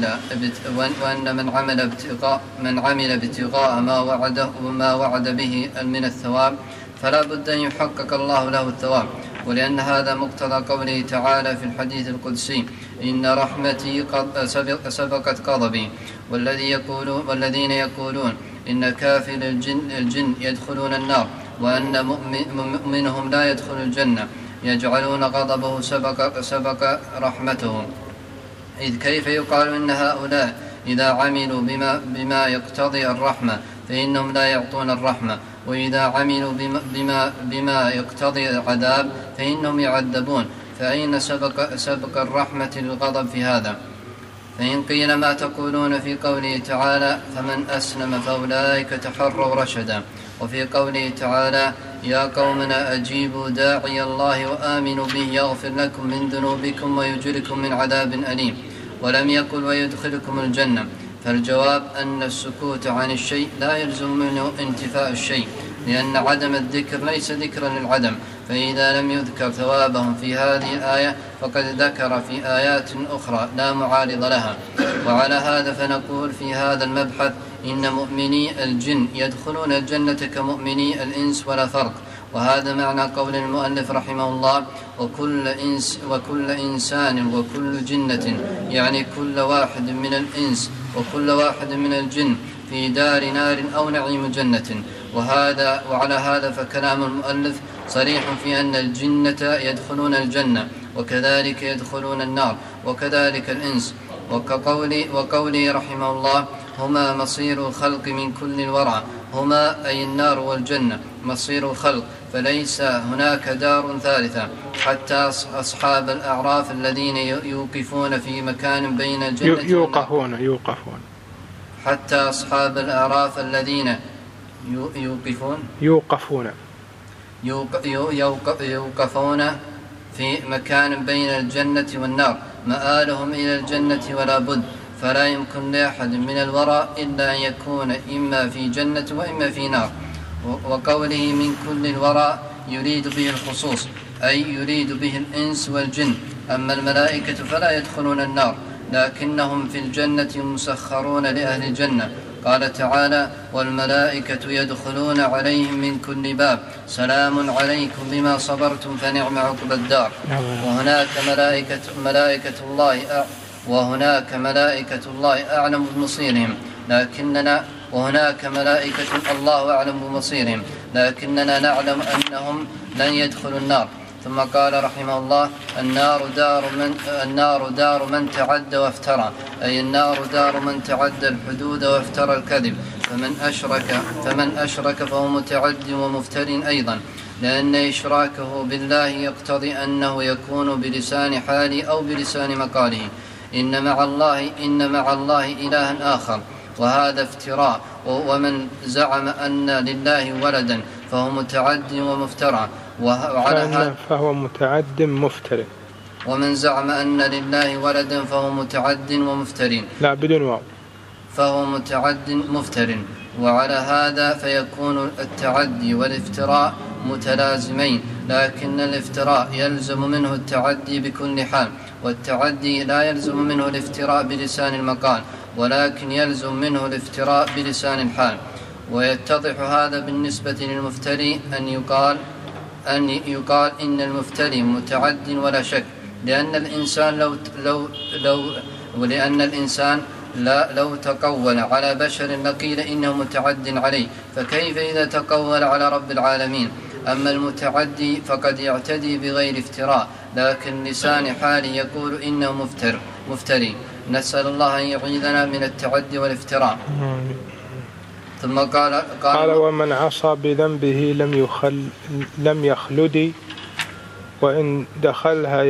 عمل ابتغاء ما وعد به من الثواب فلا بد أن يحقق الله له الثواب. ولأن هذا مقتضى قوله تعالى في الحديث القدسي: إن رحمتي سبقت غضبي. والذين يقولون إن كافر الجن يدخلون النار وأن مؤمنهم لا يدخل الجنة يجعلون غضبه سبق رحمته. إذ كيف يقال إن هؤلاء إذا عملوا بما يقتضي الرحمة فإنهم لا يعطون الرحمة، وإذا عملوا بما يقتضي العذاب فإنهم يعذبون، فأين سبق الرحمة للغضب في هذا؟ فإن قيل: ما تقولون في قوله تعالى: فمن أسلم فأولئك تحروا رشدا، وفي قوله تعالى: يا قومنا أجيبوا داعي الله وآمنوا به يغفر لكم من ذنوبكم ويجركم من عذاب أليم، ولم يقل ويدخلكم الجنة. فالجواب أن السكوت عن الشيء لا يلزم منه انتفاء الشيء، لأن عدم الذكر ليس ذكرا للعدم، فإذا لم يذكر ثوابهم في هذه الآية فقد ذكر في آيات أخرى لا معارض لها. وعلى هذا فنقول في هذا المبحث إن مؤمني الجن يدخلون الجنة كمؤمني الإنس ولا فرق. وهذا معنى قول المؤلف رحمه الله وكل إنسان وكل جنة، يعني كل واحد من الإنس وكل واحد من الجن في دار نار أو نعيم جنة. وعلى هذا فكلام المؤلف صريح في أن الجنة يدخلون الجنة وكذلك يدخلون النار وكذلك الإنس. وقوله رحمه الله هما مصير الخلق من كل الورى، هما أي النار والجنة مصير الخلق، فليس هناك دار ثالثة. حتى أصحاب الأعراف الذين يوقفون في مكان بين الجنة يوقفون حتى أصحاب الأعراف الذين يوقفون في مكان بين الجنة والنار مآلهم إلى الجنة ولا بد، فلا يمكن لأحد من الورى إلا أن يكون إما في جنة وإما في نار. وقوله من كل الورى يريد به الخصوص، أي يريد به الإنس والجن. أما الملائكة فلا يدخلون النار لكنهم في الجنة مسخرون لأهل الجنة. قال تعالى والملائكة يدخلون عليهم من كل باب سلام عليكم بما صبرتم فنعم عقبى الدار. وهناك ملائكة الله أعلم بمصيرهم وهناك ملائكة الله أعلم بمصيرهم لكننا نعلم أنهم لن يدخلوا النار. ثم قال رحمه الله النار دار من تعد وافترى، أي النار دار من تعد الحدود وافترى الكذب. فمن أشرك فهو متعد ومفتر أيضا، لأن إشراكه بالله يقتضي أنه يكون بلسان حاله أو بلسان مقاله إن مع الله إلها آخر، وهذا افتراء. ومن زعم أن لله ولدا فهو متعد ومفترى، فهو متعد مفتر. ومن زعم أن لله ولدا فهو متعد ومفتر، لا بدون واو، فهو متعد مفتر. وعلى هذا فيكون التعدي والافتراء متلازمين، لكن الافتراء يلزم منه التعدي بكل حال، والتعدي لا يلزم منه الافتراء بلسان المقال، ولكن يلزم منه الافتراء بلسان الحال. ويتضح هذا بالنسبة للمفتري أن يقال إن المفتري متعد ولا شك، لأن الإنسان لو تقول على بشر لقيل إنه متعد عليه، فكيف إذا تقول على رب العالمين؟ أما المتعدي فقد يعتدي بغير افتراء، لكن لسان حالي يقول إنه مفتري. نسأل الله أن يعيذنا من التعدي والافتراء. ثم قال ومن عصى بذنبه لم يخلد، وإن دخلها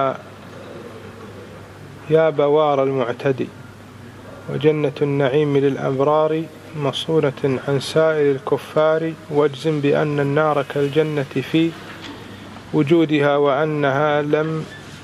يا بوار المعتدي، وجنة النعيم للأبرار مصونة عن سائر الكفار، واجزم بأن النار كالجنة في وجودها وأنها لم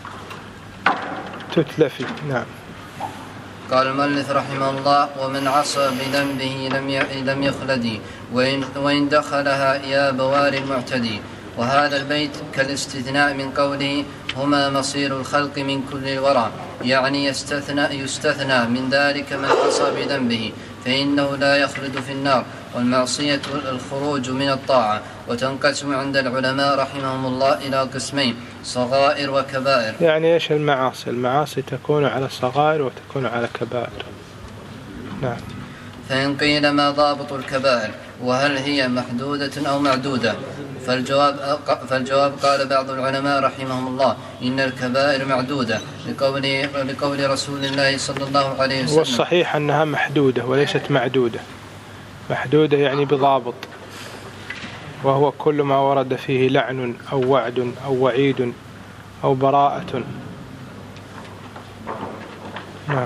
تتلف. نعم. قال المؤلف رحمه الله ومن عصى بذنبه لم يخلد، وإن دخلها يا بوار المعتدي. وهذا البيت كالاستثناء من قوله هما مصير الخلق من كل الورى، يعني يستثنى من ذلك من عصى بذنبه فإنه لا يخلد في النار. والمعصية الخروج من الطاعة، وتنقسم عند العلماء رحمهم الله إلى قسمين: صغائر وكبائر. يعني إيش المعاصي؟ المعاصي تكون على الصغائر وتكون على كبائر. نعم. فإن قيل ما ضابط الكبائر وهل هي محدودة أو معدودة؟ فالجواب قال بعض العلماء رحمهم الله إن الكبائر معدودة لقول رسول الله صلى الله عليه وسلم. والصحيح أنها محدودة وليست معدودة. محدودة يعني بضابط، وهو كل ما ورد فيه لعن أو وعد أو وعيد أو براءة. نعم.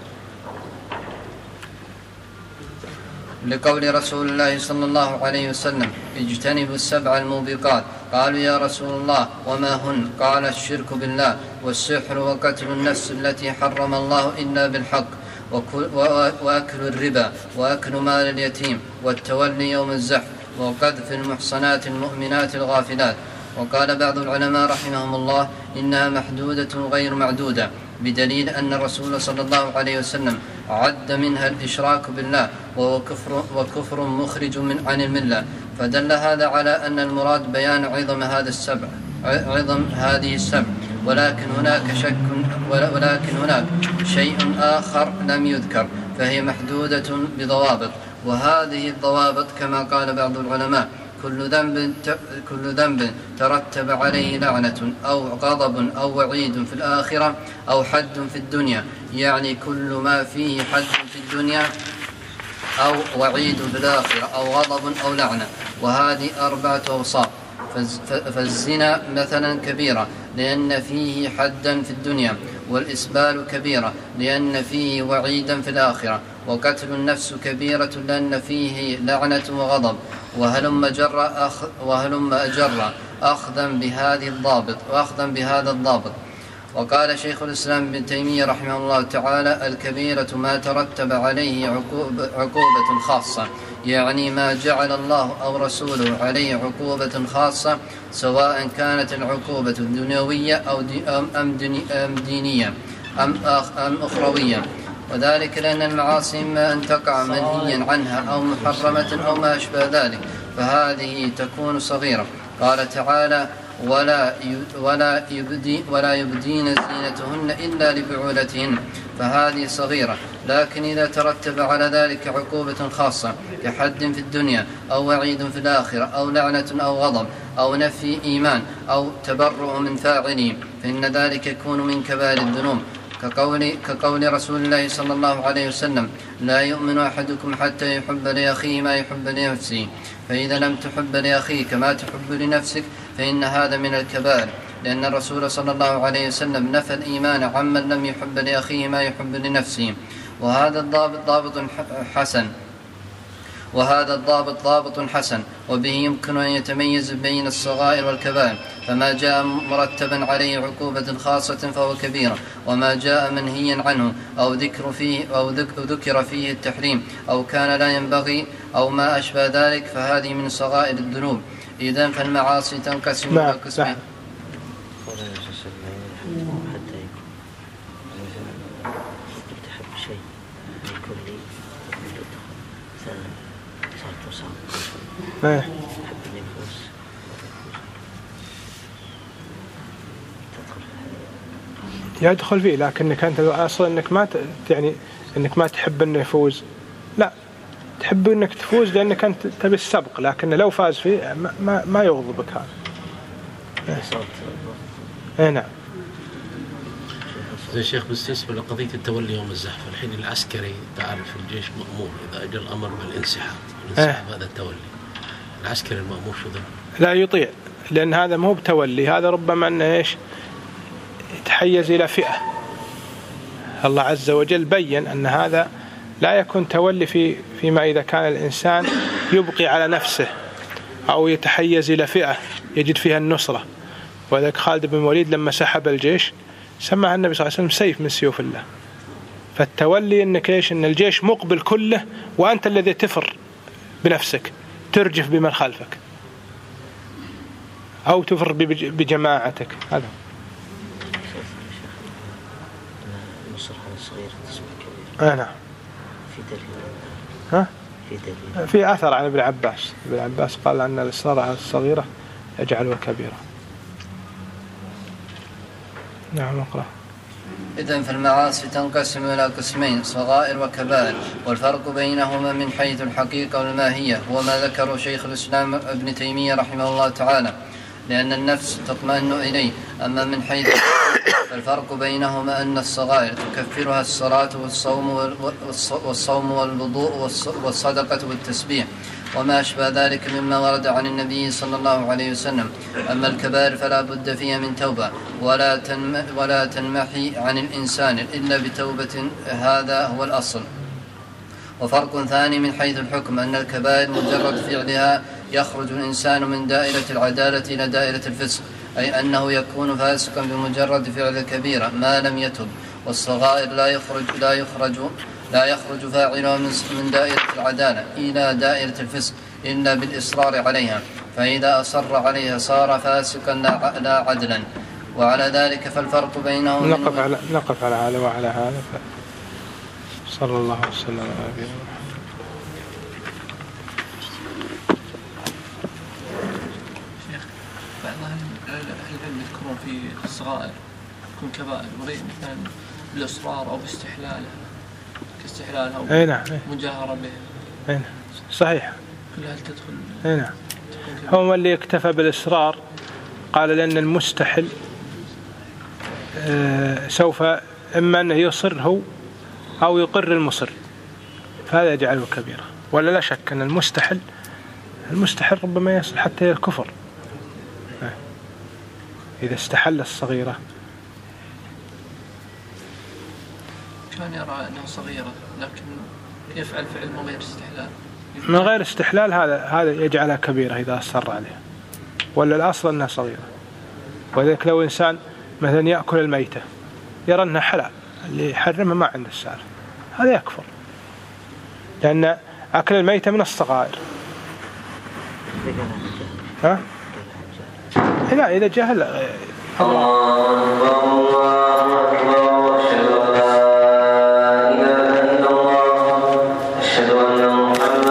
لقول رسول الله صلى الله عليه وسلم اجتنبوا السبع الموبقات. قالوا يا رسول الله وما هن؟ قال الشرك بالله والسحر وقتل النفس التي حرم الله إلا بالحق وأكل الربا وأكل مال اليتيم والتولي يوم الزحف وقذف المحصنات المؤمنات الغافلات. وقال بعض العلماء رحمهم الله إنها محدودة غير معدودة، بدليل أن الرسول صلى الله عليه وسلم عد منها الإشراك بالله وكفر مخرج عن الملة، فدل هذا على أن المراد بيان عظم هذه السبع، ولكن هناك شيء آخر لم يذكر، فهي محدودة بضوابط، وهذه الضوابط كما قال بعض العلماء كل ذنب ترتب عليه لعنة أو غضب أو وعيد في الآخرة أو حد في الدنيا، يعني كل ما فيه حد في الدنيا أو وعيد في الآخرة أو غضب أو لعنة، وهذه 4 أوصاف. فالزنا مثلا كبيرة لأن فيه حدا في الدنيا، والإسبال كبيرة لأن فيه وعيدا في الآخرة، وقتل النفس كبيرة لأن فيه لعنة وغضب، وهلم أجر أخذا بهذا الضابط. وقال شيخ الإسلام ابن تيمية رحمه الله تعالى: الكبيرة ما ترتب عليه عقوبة خاصة، يعني ما جعل الله أو رسوله عليه عقوبة خاصة، سواء كانت العقوبة دنيوية أم دينية أم أخروية، وذلك لأن المعاصي إما أن تقع منهيا عنها أو محرمة أو ما أشبه ذلك، فهذه تكون صغيرة. قال تعالى: ولا يبدين زينتهن إلا لبعولتهن، فهذه صغيرة. لكن إذا ترتب على ذلك عقوبة خاصة كحد في الدنيا أو وعيد في الآخرة أو لعنة أو غضب أو نفي إيمان أو تبرؤ من فاعله، فإن ذلك يكون من كبائر الذنوب، كقول رسول الله صلى الله عليه وسلم: لا يؤمن أحدكم حتى يحب لأخيه ما يحب لنفسه، فإذا لم تحب لأخيك ما تحب لنفسك فإن هذا من الكبائر، لأن الرسول صلى الله عليه وسلم نفى الإيمان عمن لم يحب لأخيه ما يحب لنفسه. وهذا الضابط حسن، وبه يمكن أن يتميز بين الصغائر والكبائر، فما جاء مرتبا عليه عقوبة خاصة فهو كبيرة، وما جاء منهيا عنه أو ذكر فيه التحريم أو كان لا ينبغي أو ما أشبه ذلك فهذه من صغائر الذنوب. إذن فالمعاصي تنقسم إلى قسمين. يدخل فيه، لكنك أنت أصلا إنك ما تحب إنه يفوز، لا تحب إنك تفوز لأنك أنت تبي السبق، لكن لو فاز فيه ما يغضبك هذا. نعم. زي الشيخ بالنسبة لقضية التولي يوم الزحف، الحين العسكري تعرف الجيش مأمور إذا أجى الأمر بالانسحاب هذا التولي، العسكري المأمور شو ذا؟ لا يطيع، لأن هذا مو بتولي، هذا ربما أنه يتحيز إلى فئة. الله عز وجل بيّن أن هذا لا يكون تولي فيما إذا كان الإنسان يبقي على نفسه أو يتحيز إلى فئة يجد فيها النصرة. وذلك خالد بن الوليد لما سحب الجيش سماها النبي صلى الله عليه وسلم سيف من سيوف الله. فالتولي إنك إن الجيش مقبل كله وأنت الذي تفر بنفسك، ترجف بمن خلفك أو تفر بجماعتك. هذا النصر على الصغير تسمى كبير. نعم. في دليل. في دليل. في أثر عن ابن عباس قال أن الإصرار على الصغيرة يجعلها كبيرة. نعم اقرأ. إذن فالمعاصي تنقسم إلى قسمين: صغائر وكبائر، والفرق بينهما من حيث الحقيقة والماهية هو ما ذكره شيخ الإسلام ابن تيمية رحمه الله تعالى، لأن النفس تطمئن إليه. أما من حيث فالفرق بينهما أن الصغائر تكفرها الصلاة والصوم والوضوء والصدقة والتسبيح وما أشبه ذلك مما ورد عن النبي صلى الله عليه وسلم. أما الكبائر فلا بد فيها من توبة ولا تنمحي عن الإنسان إلا بتوبة، هذا هو الأصل. وفرق ثاني من حيث الحكم أن الكبائر مجرد فعلها يخرج الإنسان من دائرة العدالة إلى دائرة الفسق، أي أنه يكون فاسقا بمجرد فعل الكبيرة ما لم يتب. والصغائر لا يخرج فاعله من دائرة العدالة إلى دائرة الفسق إلا بالإصرار عليها. فإذا أصر عليها صار فاسقا لا عدلا. وعلى ذلك فالفرق بينه نقف على هذا وعلى هذا. صلى الله وسلم على نبينا محمد. شيخ، بعض أهل العلم يذكرون في الصغائر تكون كبائر مثلا بالإصرار أو باستحلالها كاستحلالها أو مجاهرة بها. نعم صحيح. كلها تدخل. نعم. هو اللي اكتفى بالإصرار قال لأن المستحل سوف إما أنه يصر هو أو يقر المصر، فهذا يجعله كبيرة. ولا لا شك أن المستحل ربما يصل حتى إلى الكفر إذا استحل الصغيرة. كان يرى أنها صغيرة لكن يفعل فعل من غير استحلال. من غير استحلال هذا يجعلها كبيرة إذا أصر عليها، ولا الأصل أنها صغيرة. وذلك لو إنسان مثلا يأكل الميتة يرى أنها حلال، اللي يحرمها ما عند السالف، هذا يكفر، لأن أكل الميتة من الصغائر. لا إذا جهل